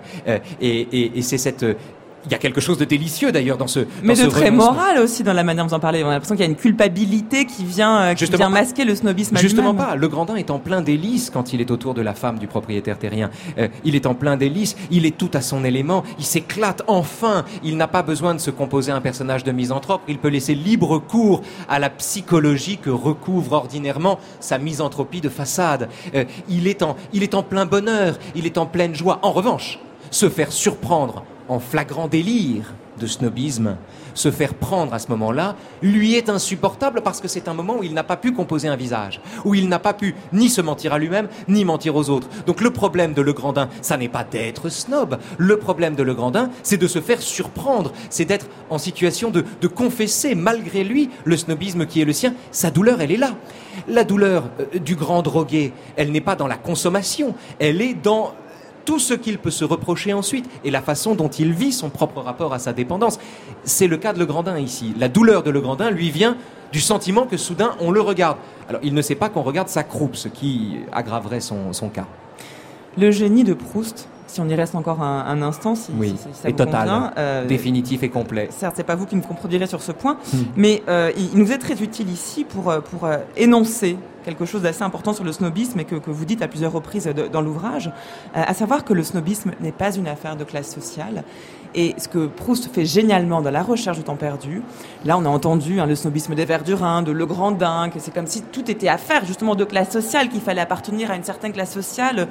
Et c'est cette... Il y a quelque chose de délicieux d'ailleurs dans ce mais dans de ce très renoncement. moral aussi dans la manière dont vous en parlez. On a l'impression qu'il y a une culpabilité qui vient masquer le snobisme à Justement lui-même. pas. Le Grandin est en plein délice quand il est autour de la femme du propriétaire terrien. Il est en plein délice. Il est tout à son élément. Il s'éclate enfin. Il n'a pas besoin de se composer un personnage de misanthrope. Il peut laisser libre cours à la psychologie que recouvre ordinairement sa misanthropie de façade. Il est en plein bonheur. Il est en pleine joie. En revanche, se faire surprendre en flagrant délire de snobisme, se faire prendre à ce moment-là, lui est insupportable parce que c'est un moment où il n'a pas pu composer un visage, où il n'a pas pu ni se mentir à lui-même, ni mentir aux autres. Donc le problème de Le Grandin, ça n'est pas d'être snob. Le problème de Le Grandin, c'est de se faire surprendre, c'est d'être en situation de confesser, malgré lui, le snobisme qui est le sien. Sa douleur, elle est là. La douleur du grand drogué, elle n'est pas dans la consommation, elle est dans tout ce qu'il peut se reprocher ensuite et la façon dont il vit son propre rapport à sa dépendance. C'est le cas de Le Grandin ici. La douleur de Le Grandin lui vient du sentiment que soudain on le regarde. Alors il ne sait pas qu'on regarde sa croupe, ce qui aggraverait son cas. Le génie de Proust, si on y reste encore un instant, si ça et vous total, convient, définitif et complet. Certes, c'est pas vous qui me contredirez sur ce point, mais il nous est très utile ici pour énoncer quelque chose d'assez important sur le snobisme et que vous dites à plusieurs reprises dans l'ouvrage, à savoir que le snobisme n'est pas une affaire de classe sociale. Et ce que Proust fait génialement dans La Recherche du temps perdu, là on a entendu le snobisme des Verdurins, de Le Grandin, que c'est comme si tout était affaire justement de classe sociale, qu'il fallait appartenir à une certaine classe sociale,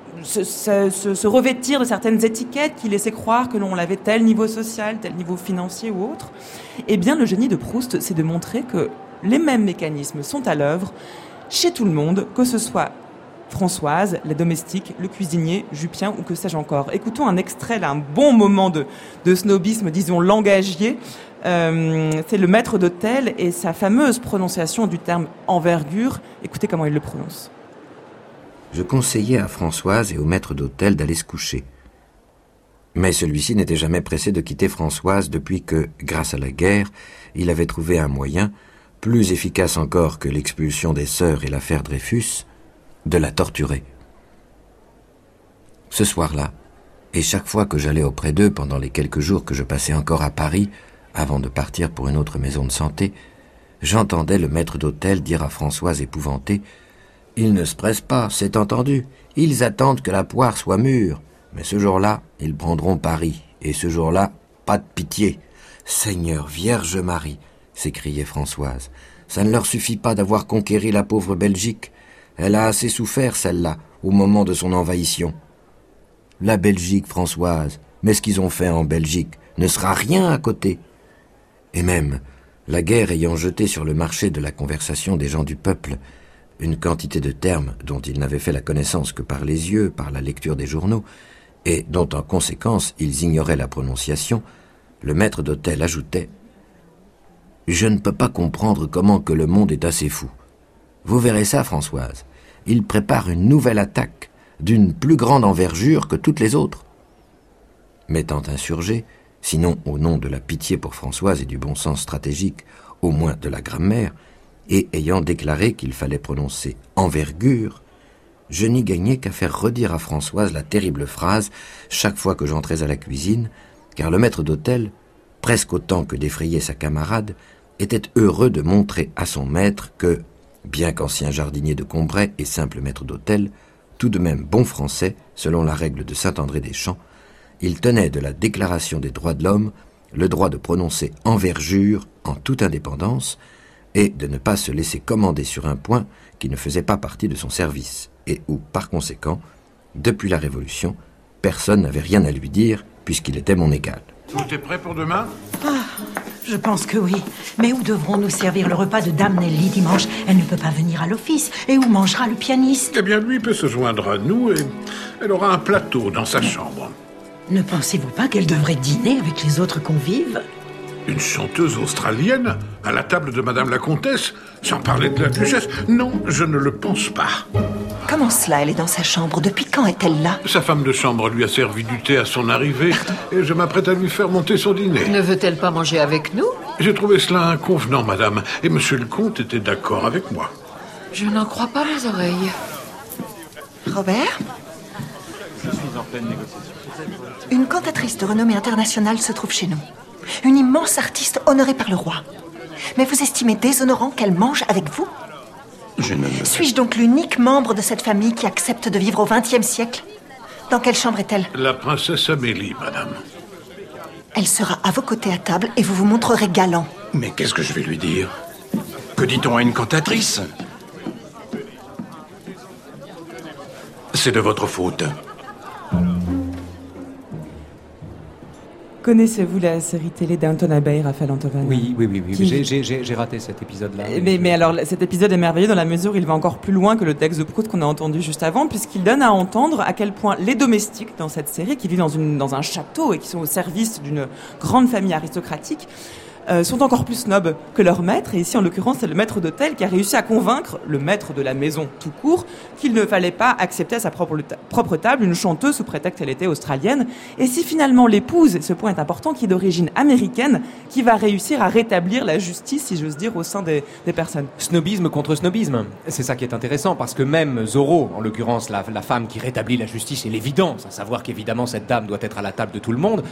se revêtir de certaines étiquettes qui laissaient croire que l'on avait tel niveau social, tel niveau financier ou autre. Eh bien, le génie de Proust, c'est de montrer que les mêmes mécanismes sont à l'œuvre chez tout le monde, que ce soit Françoise, la domestique, le cuisinier, Jupien ou que sais-je encore. Écoutons un extrait, là, un bon moment de snobisme, disons, langagier. C'est le maître d'hôtel et sa fameuse prononciation du terme envergure. Écoutez comment il le prononce. Je conseillais à Françoise et au maître d'hôtel d'aller se coucher. Mais celui-ci n'était jamais pressé de quitter Françoise depuis que, grâce à la guerre, il avait trouvé un moyen, plus efficace encore que l'expulsion des sœurs et l'affaire Dreyfus, de la torturer. Ce soir-là, et chaque fois que j'allais auprès d'eux pendant les quelques jours que je passais encore à Paris, avant de partir pour une autre maison de santé, j'entendais le maître d'hôtel dire à Françoise épouvantée « Ils ne se pressent pas, c'est entendu, ils attendent que la poire soit mûre, mais ce jour-là, ils prendront Paris, et ce jour-là, pas de pitié. Seigneur Vierge Marie !» s'écriait Françoise. « Ça ne leur suffit pas d'avoir conquéri la pauvre Belgique. Elle a assez souffert, celle-là, au moment de son envahissement. La Belgique, Françoise, mais ce qu'ils ont fait en Belgique ne sera rien à côté. Et même, la guerre ayant jeté sur le marché de la conversation des gens du peuple une quantité de termes dont ils n'avaient fait la connaissance que par les yeux, par la lecture des journaux, et dont en conséquence ils ignoraient la prononciation, le maître d'hôtel ajoutait « Je ne peux pas comprendre comment que le monde est assez fou. Vous verrez ça, Françoise. Il prépare une nouvelle attaque, d'une plus grande envergure que toutes les autres. » M'étant insurgé, sinon au nom de la pitié pour Françoise et du bon sens stratégique, au moins de la grammaire, et ayant déclaré qu'il fallait prononcer « envergure », je n'y gagnais qu'à faire redire à Françoise la terrible phrase chaque fois que j'entrais à la cuisine, car le maître d'hôtel presque autant que d'effrayer sa camarade, était heureux de montrer à son maître que, bien qu'ancien jardinier de Combray et simple maître d'hôtel, tout de même bon français, selon la règle de Saint-André-des-Champs, il tenait de la Déclaration des droits de l'homme le droit de prononcer envergure en toute indépendance et de ne pas se laisser commander sur un point qui ne faisait pas partie de son service et où, par conséquent, depuis la Révolution, personne n'avait rien à lui dire puisqu'il était mon égal. Tout est prêt pour demain ? Je pense que oui. Mais où devrons-nous servir le repas de Dame Nelly dimanche ? Elle ne peut pas venir à l'office. Et où mangera le pianiste ? Eh bien, lui peut se joindre à nous et elle aura un plateau dans sa chambre. Ne pensez-vous pas qu'elle devrait dîner avec les autres convives ? Une chanteuse australienne à la table de Madame la Comtesse, sans parler de la duchesse ? Non, je ne le pense pas. Comment cela, elle est dans sa chambre ? Depuis quand est-elle là ? Sa femme de chambre lui a servi du thé à son arrivée et je m'apprête à lui faire monter son dîner. Ne veut-elle pas manger avec nous ? J'ai trouvé cela inconvenant, madame, et monsieur le comte était d'accord avec moi. Je n'en crois pas mes oreilles. Robert ? Je suis en pleine négociation. Une cantatrice de renommée internationale se trouve chez nous. Une immense artiste honorée par le roi. Mais vous estimez déshonorant qu'elle mange avec vous ? Suis-je donc l'unique membre de cette famille qui accepte de vivre au XXe siècle ? Dans quelle chambre est-elle ? La princesse Amélie, madame. Elle sera à vos côtés à table et vous vous montrerez galant. Mais qu'est-ce que je vais lui dire ? Que dit-on à une cantatrice ? C'est de votre faute. Connaissez-vous la série télé Downton Abbey, Raphaël Antoine ? Oui. J'ai raté cet épisode-là. Mais alors, cet épisode est merveilleux dans la mesure où il va encore plus loin que le texte de Proust qu'on a entendu juste avant, puisqu'il donne à entendre à quel point les domestiques dans cette série, qui vivent dans un château et qui sont au service d'une grande famille aristocratique, sont encore plus snobs que leur maître. Et ici, en l'occurrence, c'est le maître d'hôtel qui a réussi à convaincre le maître de la maison tout court qu'il ne fallait pas accepter à sa propre table une chanteuse sous prétexte qu'elle était australienne. Et si finalement l'épouse, et ce point est important, qui est d'origine américaine, qui va réussir à rétablir la justice, si j'ose dire, au sein des personnes. Snobisme contre snobisme. C'est ça qui est intéressant, parce que même Zorro, en l'occurrence la femme qui rétablit la justice et l'évidence, à savoir qu'évidemment cette dame doit être à la table de tout le monde,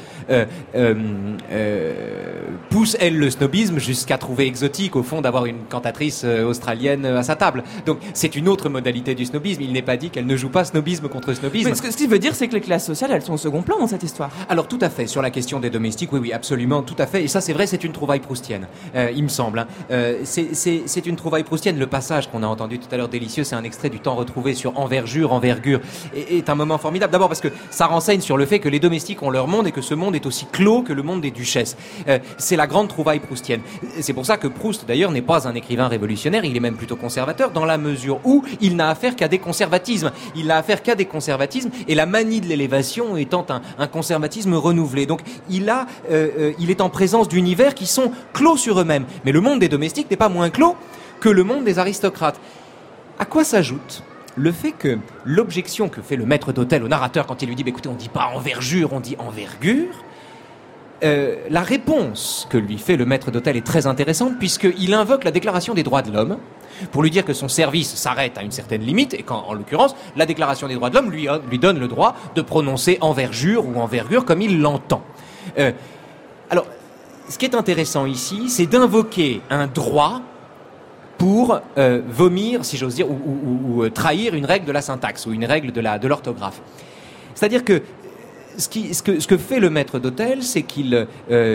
pousse elle le snobisme jusqu'à trouver exotique au fond d'avoir une cantatrice australienne à sa table. Donc c'est une autre modalité du snobisme. Il n'est pas dit qu'elle ne joue pas snobisme contre snobisme. Mais ce qu'il veut dire, c'est que les classes sociales, elles sont au second plan dans cette histoire. Alors tout à fait, sur la question des domestiques, oui, absolument, tout à fait. Et ça, c'est vrai, c'est une trouvaille proustienne, il me semble. Hein. C'est une trouvaille proustienne. Le passage qu'on a entendu tout à l'heure, délicieux, c'est un extrait du Temps retrouvé sur envergure, est un moment formidable. D'abord parce que ça renseigne sur le fait que les domestiques ont leur monde et que ce monde est aussi clos que le monde des duchesses. C'est la grande trouvaille proustienne. C'est pour ça que Proust, d'ailleurs, n'est pas un écrivain révolutionnaire, il est même plutôt conservateur, dans la mesure où il n'a affaire qu'à des conservatismes. Il n'a affaire qu'à des conservatismes, et la manie de l'élévation étant un conservatisme renouvelé. Donc, il est en présence d'univers qui sont clos sur eux-mêmes. Mais le monde des domestiques n'est pas moins clos que le monde des aristocrates. À quoi s'ajoute le fait que l'objection que fait le maître d'hôtel au narrateur quand il lui dit « écoutez, on ne dit pas envergure, on dit envergure », la réponse que lui fait le maître d'hôtel est très intéressante puisqu'il invoque la Déclaration des droits de l'homme pour lui dire que son service s'arrête à une certaine limite et qu'en l'occurrence, la Déclaration des droits de l'homme lui donne le droit de prononcer envergure ou envergure comme il l'entend. Alors, ce qui est intéressant ici, c'est d'invoquer un droit pour vomir, si j'ose dire, ou trahir une règle de la syntaxe ou une règle de l'orthographe. C'est-à-dire que ce que fait le maître d'hôtel, c'est qu'il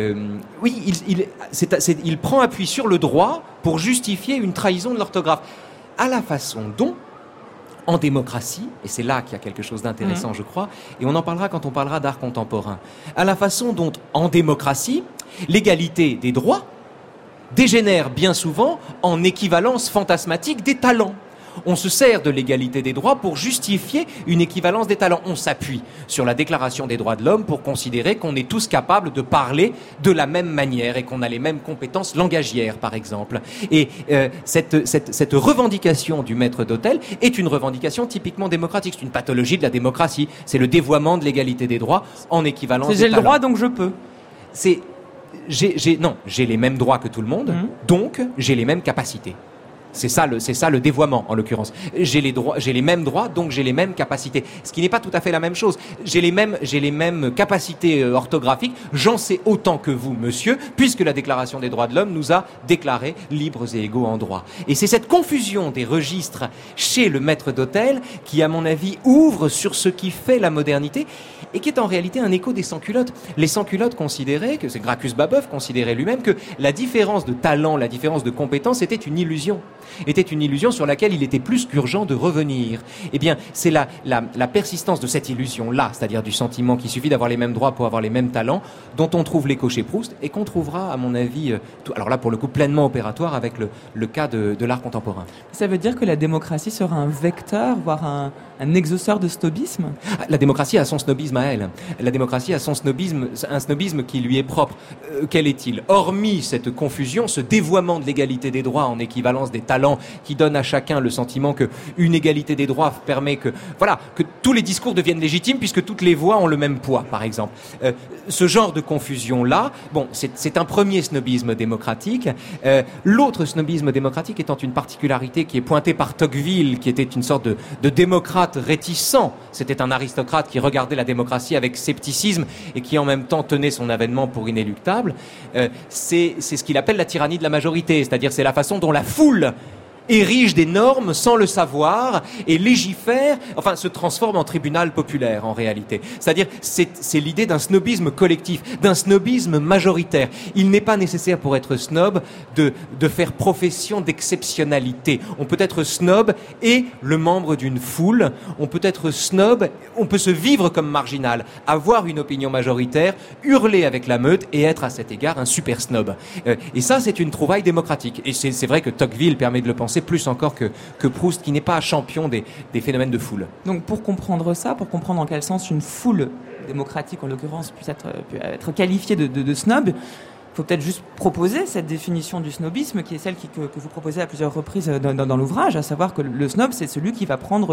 prend appui sur le droit pour justifier une trahison de l'orthographe, à la façon dont, en démocratie, et c'est là qu'il y a quelque chose d'intéressant, je crois, et on en parlera quand on parlera d'art contemporain, à la façon dont, en démocratie, l'égalité des droits dégénère bien souvent en équivalence fantasmatique des talents. On se sert de l'égalité des droits pour justifier une équivalence des talents. On s'appuie sur la Déclaration des droits de l'homme pour considérer qu'on est tous capables de parler de la même manière et qu'on a les mêmes compétences langagières, par exemple. Et cette revendication du maître d'hôtel est une revendication typiquement démocratique. C'est une pathologie de la démocratie. C'est le dévoiement de l'égalité des droits en équivalence des talents. J'ai le droit, donc je peux. J'ai les mêmes droits que tout le monde, donc j'ai les mêmes capacités. C'est ça le dévoiement, en l'occurrence. J'ai les mêmes droits, donc j'ai les mêmes capacités. Ce qui n'est pas tout à fait la même chose. J'ai les mêmes capacités orthographiques. J'en sais autant que vous, monsieur, puisque la Déclaration des droits de l'homme nous a déclarés libres et égaux en droit. Et c'est cette confusion des registres chez le maître d'hôtel qui, à mon avis, ouvre sur ce qui fait la modernité et qui est en réalité un écho des sans-culottes. Les sans-culottes considéraient, que c'est Gracchus Babeuf considérait lui-même, que la différence de talent, la différence de compétence était une illusion sur laquelle il était plus qu'urgent de revenir. Eh bien, c'est la persistance de cette illusion-là, c'est-à-dire du sentiment qu'il suffit d'avoir les mêmes droits pour avoir les mêmes talents, dont on trouve l'écho chez Proust et qu'on trouvera, à mon avis, alors là, pour le coup, pleinement opératoire avec le cas de l'art contemporain. Ça veut dire que la démocratie sera un vecteur, voire un exauceur de snobisme ? La démocratie a son snobisme à elle. La démocratie a son snobisme, un snobisme qui lui est propre. Quel est-il ? Hormis cette confusion, ce dévoiement de l'égalité des droits en équivalence des talents qui donne à chacun le sentiment que une égalité des droits permet que tous les discours deviennent légitimes puisque toutes les voix ont le même poids, par exemple. Ce genre de confusion-là, c'est un premier snobisme démocratique. L'autre snobisme démocratique étant une particularité qui est pointée par Tocqueville, qui était une sorte de démocrate réticent. C'était un aristocrate qui regardait la démocratie avec scepticisme et qui en même temps tenait son avènement pour inéluctable. C'est ce qu'il appelle la tyrannie de la majorité, c'est-à-dire c'est la façon dont la foule érige des normes sans le savoir et légifère, se transforme en tribunal populaire en réalité. C'est-à-dire, c'est l'idée d'un snobisme collectif, d'un snobisme majoritaire. Il n'est pas nécessaire pour être snob de faire profession d'exceptionnalité. On peut être snob et le membre d'une foule. On peut être snob, on peut se vivre comme marginal, avoir une opinion majoritaire, hurler avec la meute et être à cet égard un super snob. Et ça, c'est une trouvaille démocratique. Et c'est vrai que Tocqueville permet de le penser plus encore que Proust, qui n'est pas champion des phénomènes de foule. Donc pour comprendre ça, pour comprendre en quel sens une foule démocratique, en l'occurrence, puisse être qualifiée de snob, il faut peut-être juste proposer cette définition du snobisme, qui est celle que vous proposez à plusieurs reprises dans l'ouvrage, à savoir que le snob, c'est celui qui va prendre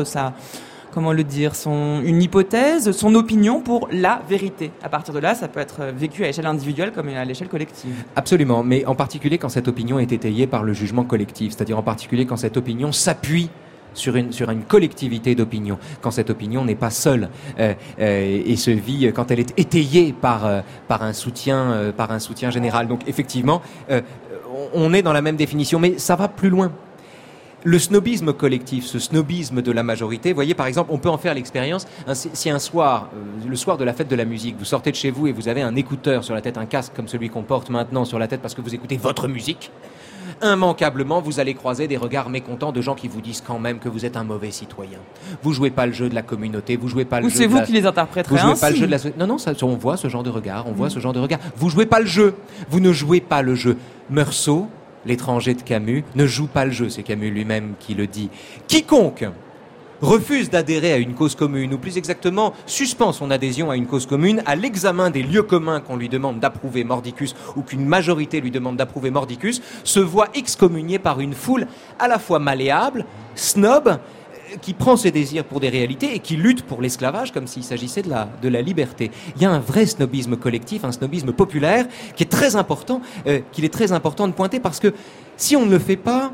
une hypothèse, son opinion pour la vérité. À partir de là, ça peut être vécu à l'échelle individuelle comme à l'échelle collective. Absolument, mais en particulier quand cette opinion est étayée par le jugement collectif, c'est-à-dire en particulier quand cette opinion s'appuie sur une collectivité d'opinion, quand cette opinion n'est pas seule et se vit quand elle est étayée par un soutien général. Donc effectivement, on est dans la même définition, mais ça va plus loin. Le snobisme collectif, ce snobisme de la majorité, vous voyez, par exemple, on peut en faire l'expérience, si un soir, le soir de la fête de la musique, vous sortez de chez vous et vous avez un écouteur sur la tête, un casque comme celui qu'on porte maintenant sur la tête parce que vous écoutez votre musique, immanquablement, vous allez croiser des regards mécontents de gens qui vous disent quand même que vous êtes un mauvais citoyen. Vous jouez pas le jeu de la communauté, vous jouez pas le jeu de la... Ou c'est vous qui les interpréterez ainsi. Vous jouez pas le jeu de la... Non, on voit ce genre de regard, ce genre de regard. Vous jouez pas le jeu, vous ne jouez pas le jeu. Meursault, l'étranger de Camus, ne joue pas le jeu, c'est Camus lui-même qui le dit. Quiconque refuse d'adhérer à une cause commune, ou plus exactement suspend son adhésion à une cause commune à l'examen des lieux communs qu'on lui demande d'approuver mordicus, ou qu'une majorité lui demande d'approuver mordicus, se voit excommunié par une foule à la fois malléable, snob, qui prend ses désirs pour des réalités et qui lutte pour l'esclavage comme s'il s'agissait de la liberté. Il y a un vrai snobisme collectif, un snobisme populaire qui est très important, qu'il est très important de pointer parce que si on ne le fait pas,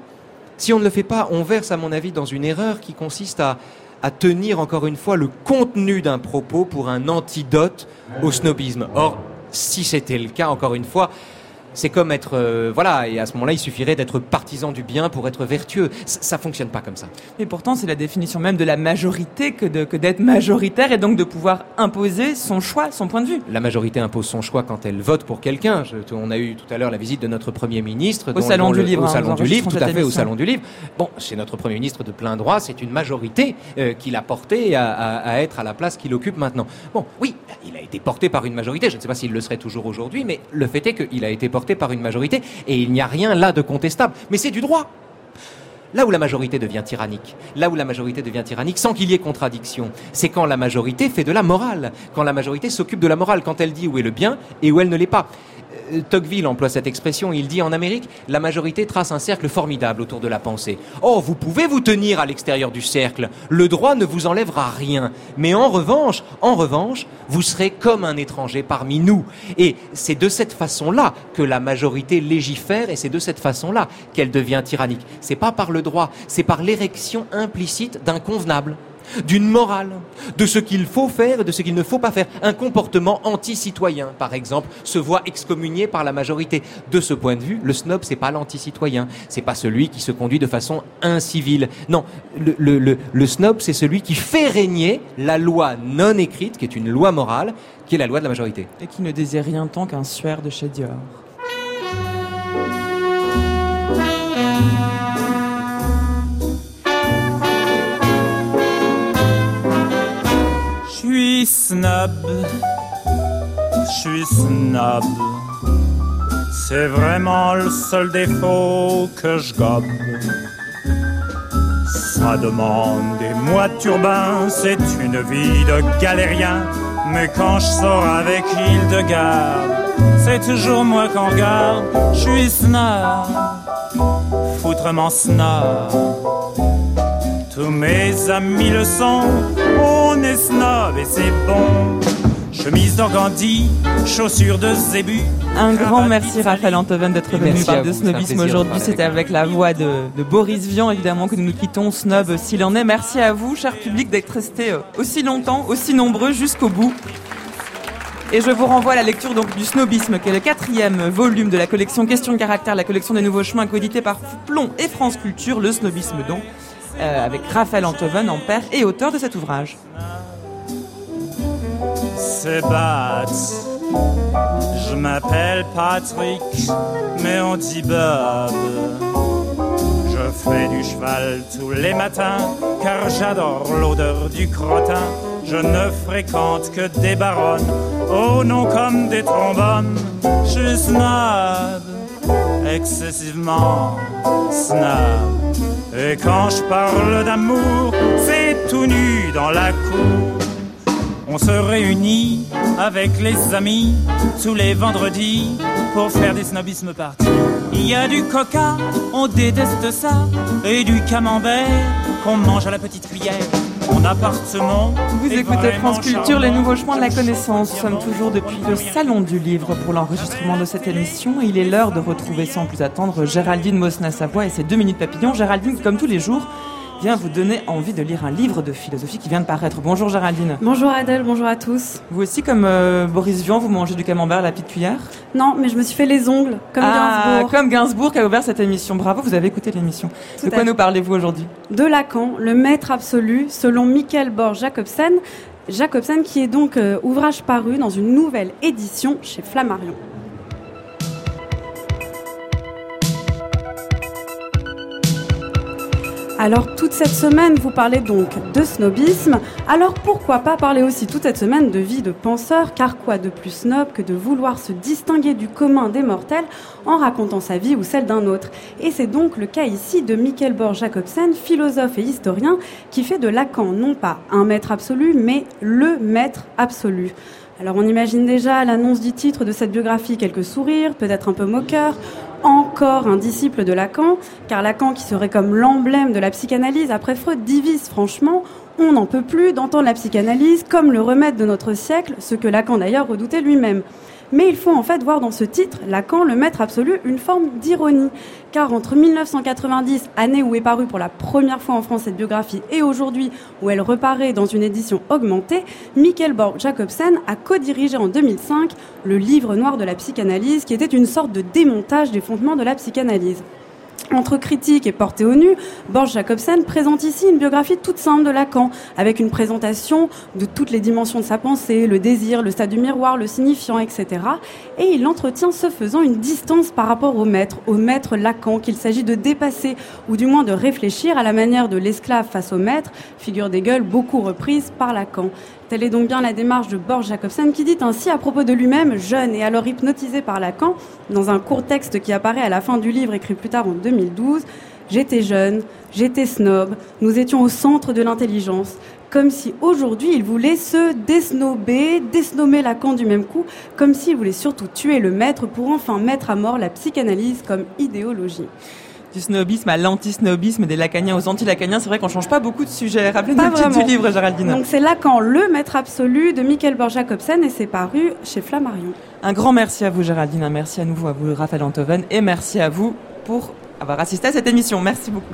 on verse à mon avis dans une erreur qui consiste à tenir encore une fois le contenu d'un propos pour un antidote au snobisme. Or, si c'était le cas, encore une fois, c'est comme être... et à ce moment-là, il suffirait d'être partisan du bien pour être vertueux. Ça fonctionne pas comme ça. Et pourtant, c'est la définition même de la majorité que d'être majoritaire et donc de pouvoir imposer son choix, son point de vue. La majorité impose son choix quand elle vote pour quelqu'un. On a eu tout à l'heure la visite de notre Premier ministre. Au Salon du Livre. Au Salon du Livre, tout à fait, au Salon du Livre. Bon, c'est notre Premier ministre de plein droit, c'est une majorité qui l'a porté à être à la place qu'il occupe maintenant. Bon, oui, il a été porté par une majorité. Je ne sais pas s'il le serait toujours aujourd'hui, mais le fait est qu'il a été porté par une majorité, et il n'y a rien là de contestable. Mais c'est du droit. Là où la majorité devient tyrannique, sans qu'il y ait contradiction, c'est quand la majorité fait de la morale, quand la majorité s'occupe de la morale, quand elle dit où est le bien et où elle ne l'est pas. Tocqueville emploie cette expression, il dit en Amérique, la majorité trace un cercle formidable autour de la pensée. Oh, vous pouvez vous tenir à l'extérieur du cercle, le droit ne vous enlèvera rien, mais en revanche, vous serez comme un étranger parmi nous. Et c'est de cette façon-là que la majorité légifère et c'est de cette façon-là qu'elle devient tyrannique. C'est pas par le droit, c'est par l'érection implicite d'un convenable, d'une morale, de ce qu'il faut faire et de ce qu'il ne faut pas faire. Un comportement anti-citoyen, par exemple, se voit excommunié par la majorité. De ce point de vue, le snob, c'est pas l'anti-citoyen, c'est pas celui qui se conduit de façon incivile. Non, le snob, c'est celui qui fait régner la loi non écrite, qui est une loi morale, qui est la loi de la majorité. Et qui ne désire rien tant qu'un suaire de chez Dior. Je suis snob, c'est vraiment le seul défaut que je gobe. Ça demande des mois de turbin, c'est une vie de galérien. Mais quand je sors avec Hildegarde, c'est toujours moi qu'on regarde. Je suis snob, foutrement snob. Tous mes amis le sont, on est snob et c'est bon. Chemise d'organdi, chaussures de zébu. Un grand merci Raphaël Antoven d'être venu parler de snobisme aujourd'hui. C'était avec la voix de Boris Vian évidemment que nous nous quittons, snob s'il en est. Merci à vous, cher public, d'être resté aussi longtemps, aussi nombreux jusqu'au bout. Et je vous renvoie à la lecture donc du Snobisme, qui est le 4e volume de la collection Questions de caractère, la collection des nouveaux chemins, coédité par Plon et France Culture, le Snobisme donc, avec Raphaël Antoven en père et auteur de cet ouvrage. C'est Bat, je m'appelle Patrick, mais on dit Bob. Je fais du cheval tous les matins, car j'adore l'odeur du crottin. Je ne fréquente que des baronnes, oh non comme des trombones. Je suis snob, excessivement snob. Et quand je parle d'amour, c'est tout nu dans la cour. On se réunit avec les amis tous les vendredis pour faire des snobismes parties. Il y a du coca, on déteste ça, et du camembert qu'on mange à la petite cuillère. Mon appartement. Vous écoutez France Culture, les nouveaux chemins de la connaissance. Nous sommes toujours depuis le Salon du Livre pour l'enregistrement de cette émission. Il est l'heure de retrouver sans plus attendre Géraldine Mosna-Savoie et ses 2 minutes papillons. Géraldine, comme tous les jours, vient vous donner envie de lire un livre de philosophie qui vient de paraître. Bonjour Géraldine. Bonjour Adèle, bonjour à tous. Vous aussi, comme Boris Vian, vous mangez du camembert à la petite cuillère? Non, mais je me suis fait les ongles, comme Gainsbourg. Comme Gainsbourg qui a ouvert cette émission. Bravo, vous avez écouté l'émission. De quoi nous parlez-vous aujourd'hui? De Lacan, le maître absolu, selon Michael Bors-Jacobsen. Jacobsen qui est donc ouvrage paru dans une nouvelle édition chez Flammarion. Alors, toute cette semaine, vous parlez donc de snobisme. Alors, pourquoi pas parler aussi toute cette semaine de vie de penseur? Car quoi de plus snob que de vouloir se distinguer du commun des mortels en racontant sa vie ou celle d'un autre? Et c'est donc le cas ici de Michael Bors-Jacobsen, philosophe et historien, qui fait de Lacan non pas un maître absolu, mais le maître absolu. Alors, on imagine déjà à l'annonce du titre de cette biographie quelques sourires, peut-être un peu moqueurs. Encore un disciple de Lacan, car Lacan, qui serait comme l'emblème de la psychanalyse, après Freud, divise franchement. On n'en peut plus d'entendre la psychanalyse comme le remède de notre siècle, ce que Lacan d'ailleurs redoutait lui-même. Mais il faut en fait voir dans ce titre, Lacan, le maître absolu, une forme d'ironie. Car entre 1990, année où est parue pour la première fois en France cette biographie, et aujourd'hui, où elle reparaît dans une édition augmentée, Michael Bors-Jacobsen a co-dirigé en 2005 le livre noir de la psychanalyse, qui était une sorte de démontage des fondements de la psychanalyse. Entre critique et portée au nu, Bors-Jacobsen présente ici une biographie toute simple de Lacan, avec une présentation de toutes les dimensions de sa pensée, le désir, le stade du miroir, le signifiant, etc. Et il entretient ce faisant une distance par rapport au maître Lacan, qu'il s'agit de dépasser, ou du moins de réfléchir à la manière de l'esclave face au maître, figure des gueules beaucoup reprise par Lacan. Telle est donc bien la démarche de Bors-Jacobsen qui dit ainsi à propos de lui-même, jeune et alors hypnotisé par Lacan, dans un court texte qui apparaît à la fin du livre écrit plus tard en 2012, « J'étais jeune, j'étais snob, nous étions au centre de l'intelligence. Comme si aujourd'hui il voulait se désnomer Lacan du même coup, comme s'il voulait surtout tuer le maître pour enfin mettre à mort la psychanalyse comme idéologie. Du snobisme à l'anti-snobisme, des lacaniens aux anti-lacaniens, c'est vrai qu'on change pas beaucoup de sujets. Rappelez-nous le titre du livre, Géraldine. Donc c'est Lacan, le maître absolu de Michael Borg-Jacobsen et c'est paru chez Flammarion. Un grand merci à vous, Géraldine, merci à nouveau à vous, Raphaël Enthoven, et merci à vous pour avoir assisté à cette émission. Merci beaucoup.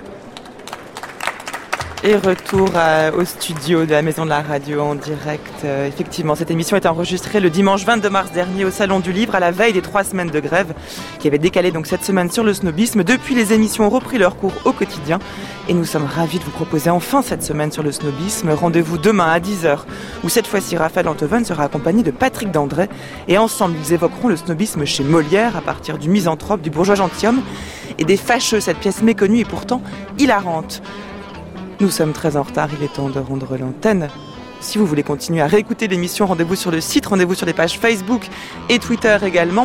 Et retour au studio de la Maison de la Radio en direct. Effectivement, cette émission a été enregistrée le dimanche 22 mars dernier au Salon du Livre, à la veille des 3 semaines de grève qui avaient décalé donc cette semaine sur le snobisme. Depuis, les émissions ont repris leur cours au quotidien et nous sommes ravis de vous proposer enfin cette semaine sur le snobisme. Rendez-vous demain à 10h où cette fois-ci Raphaël Enthoven sera accompagné de Patrick Dandré et ensemble ils évoqueront le snobisme chez Molière à partir du misanthrope, du bourgeois gentilhomme et des fâcheux, cette pièce méconnue et pourtant hilarante. Nous sommes très en retard, il est temps de rendre l'antenne. Si vous voulez continuer à réécouter l'émission, rendez-vous sur le site, rendez-vous sur les pages Facebook et Twitter également.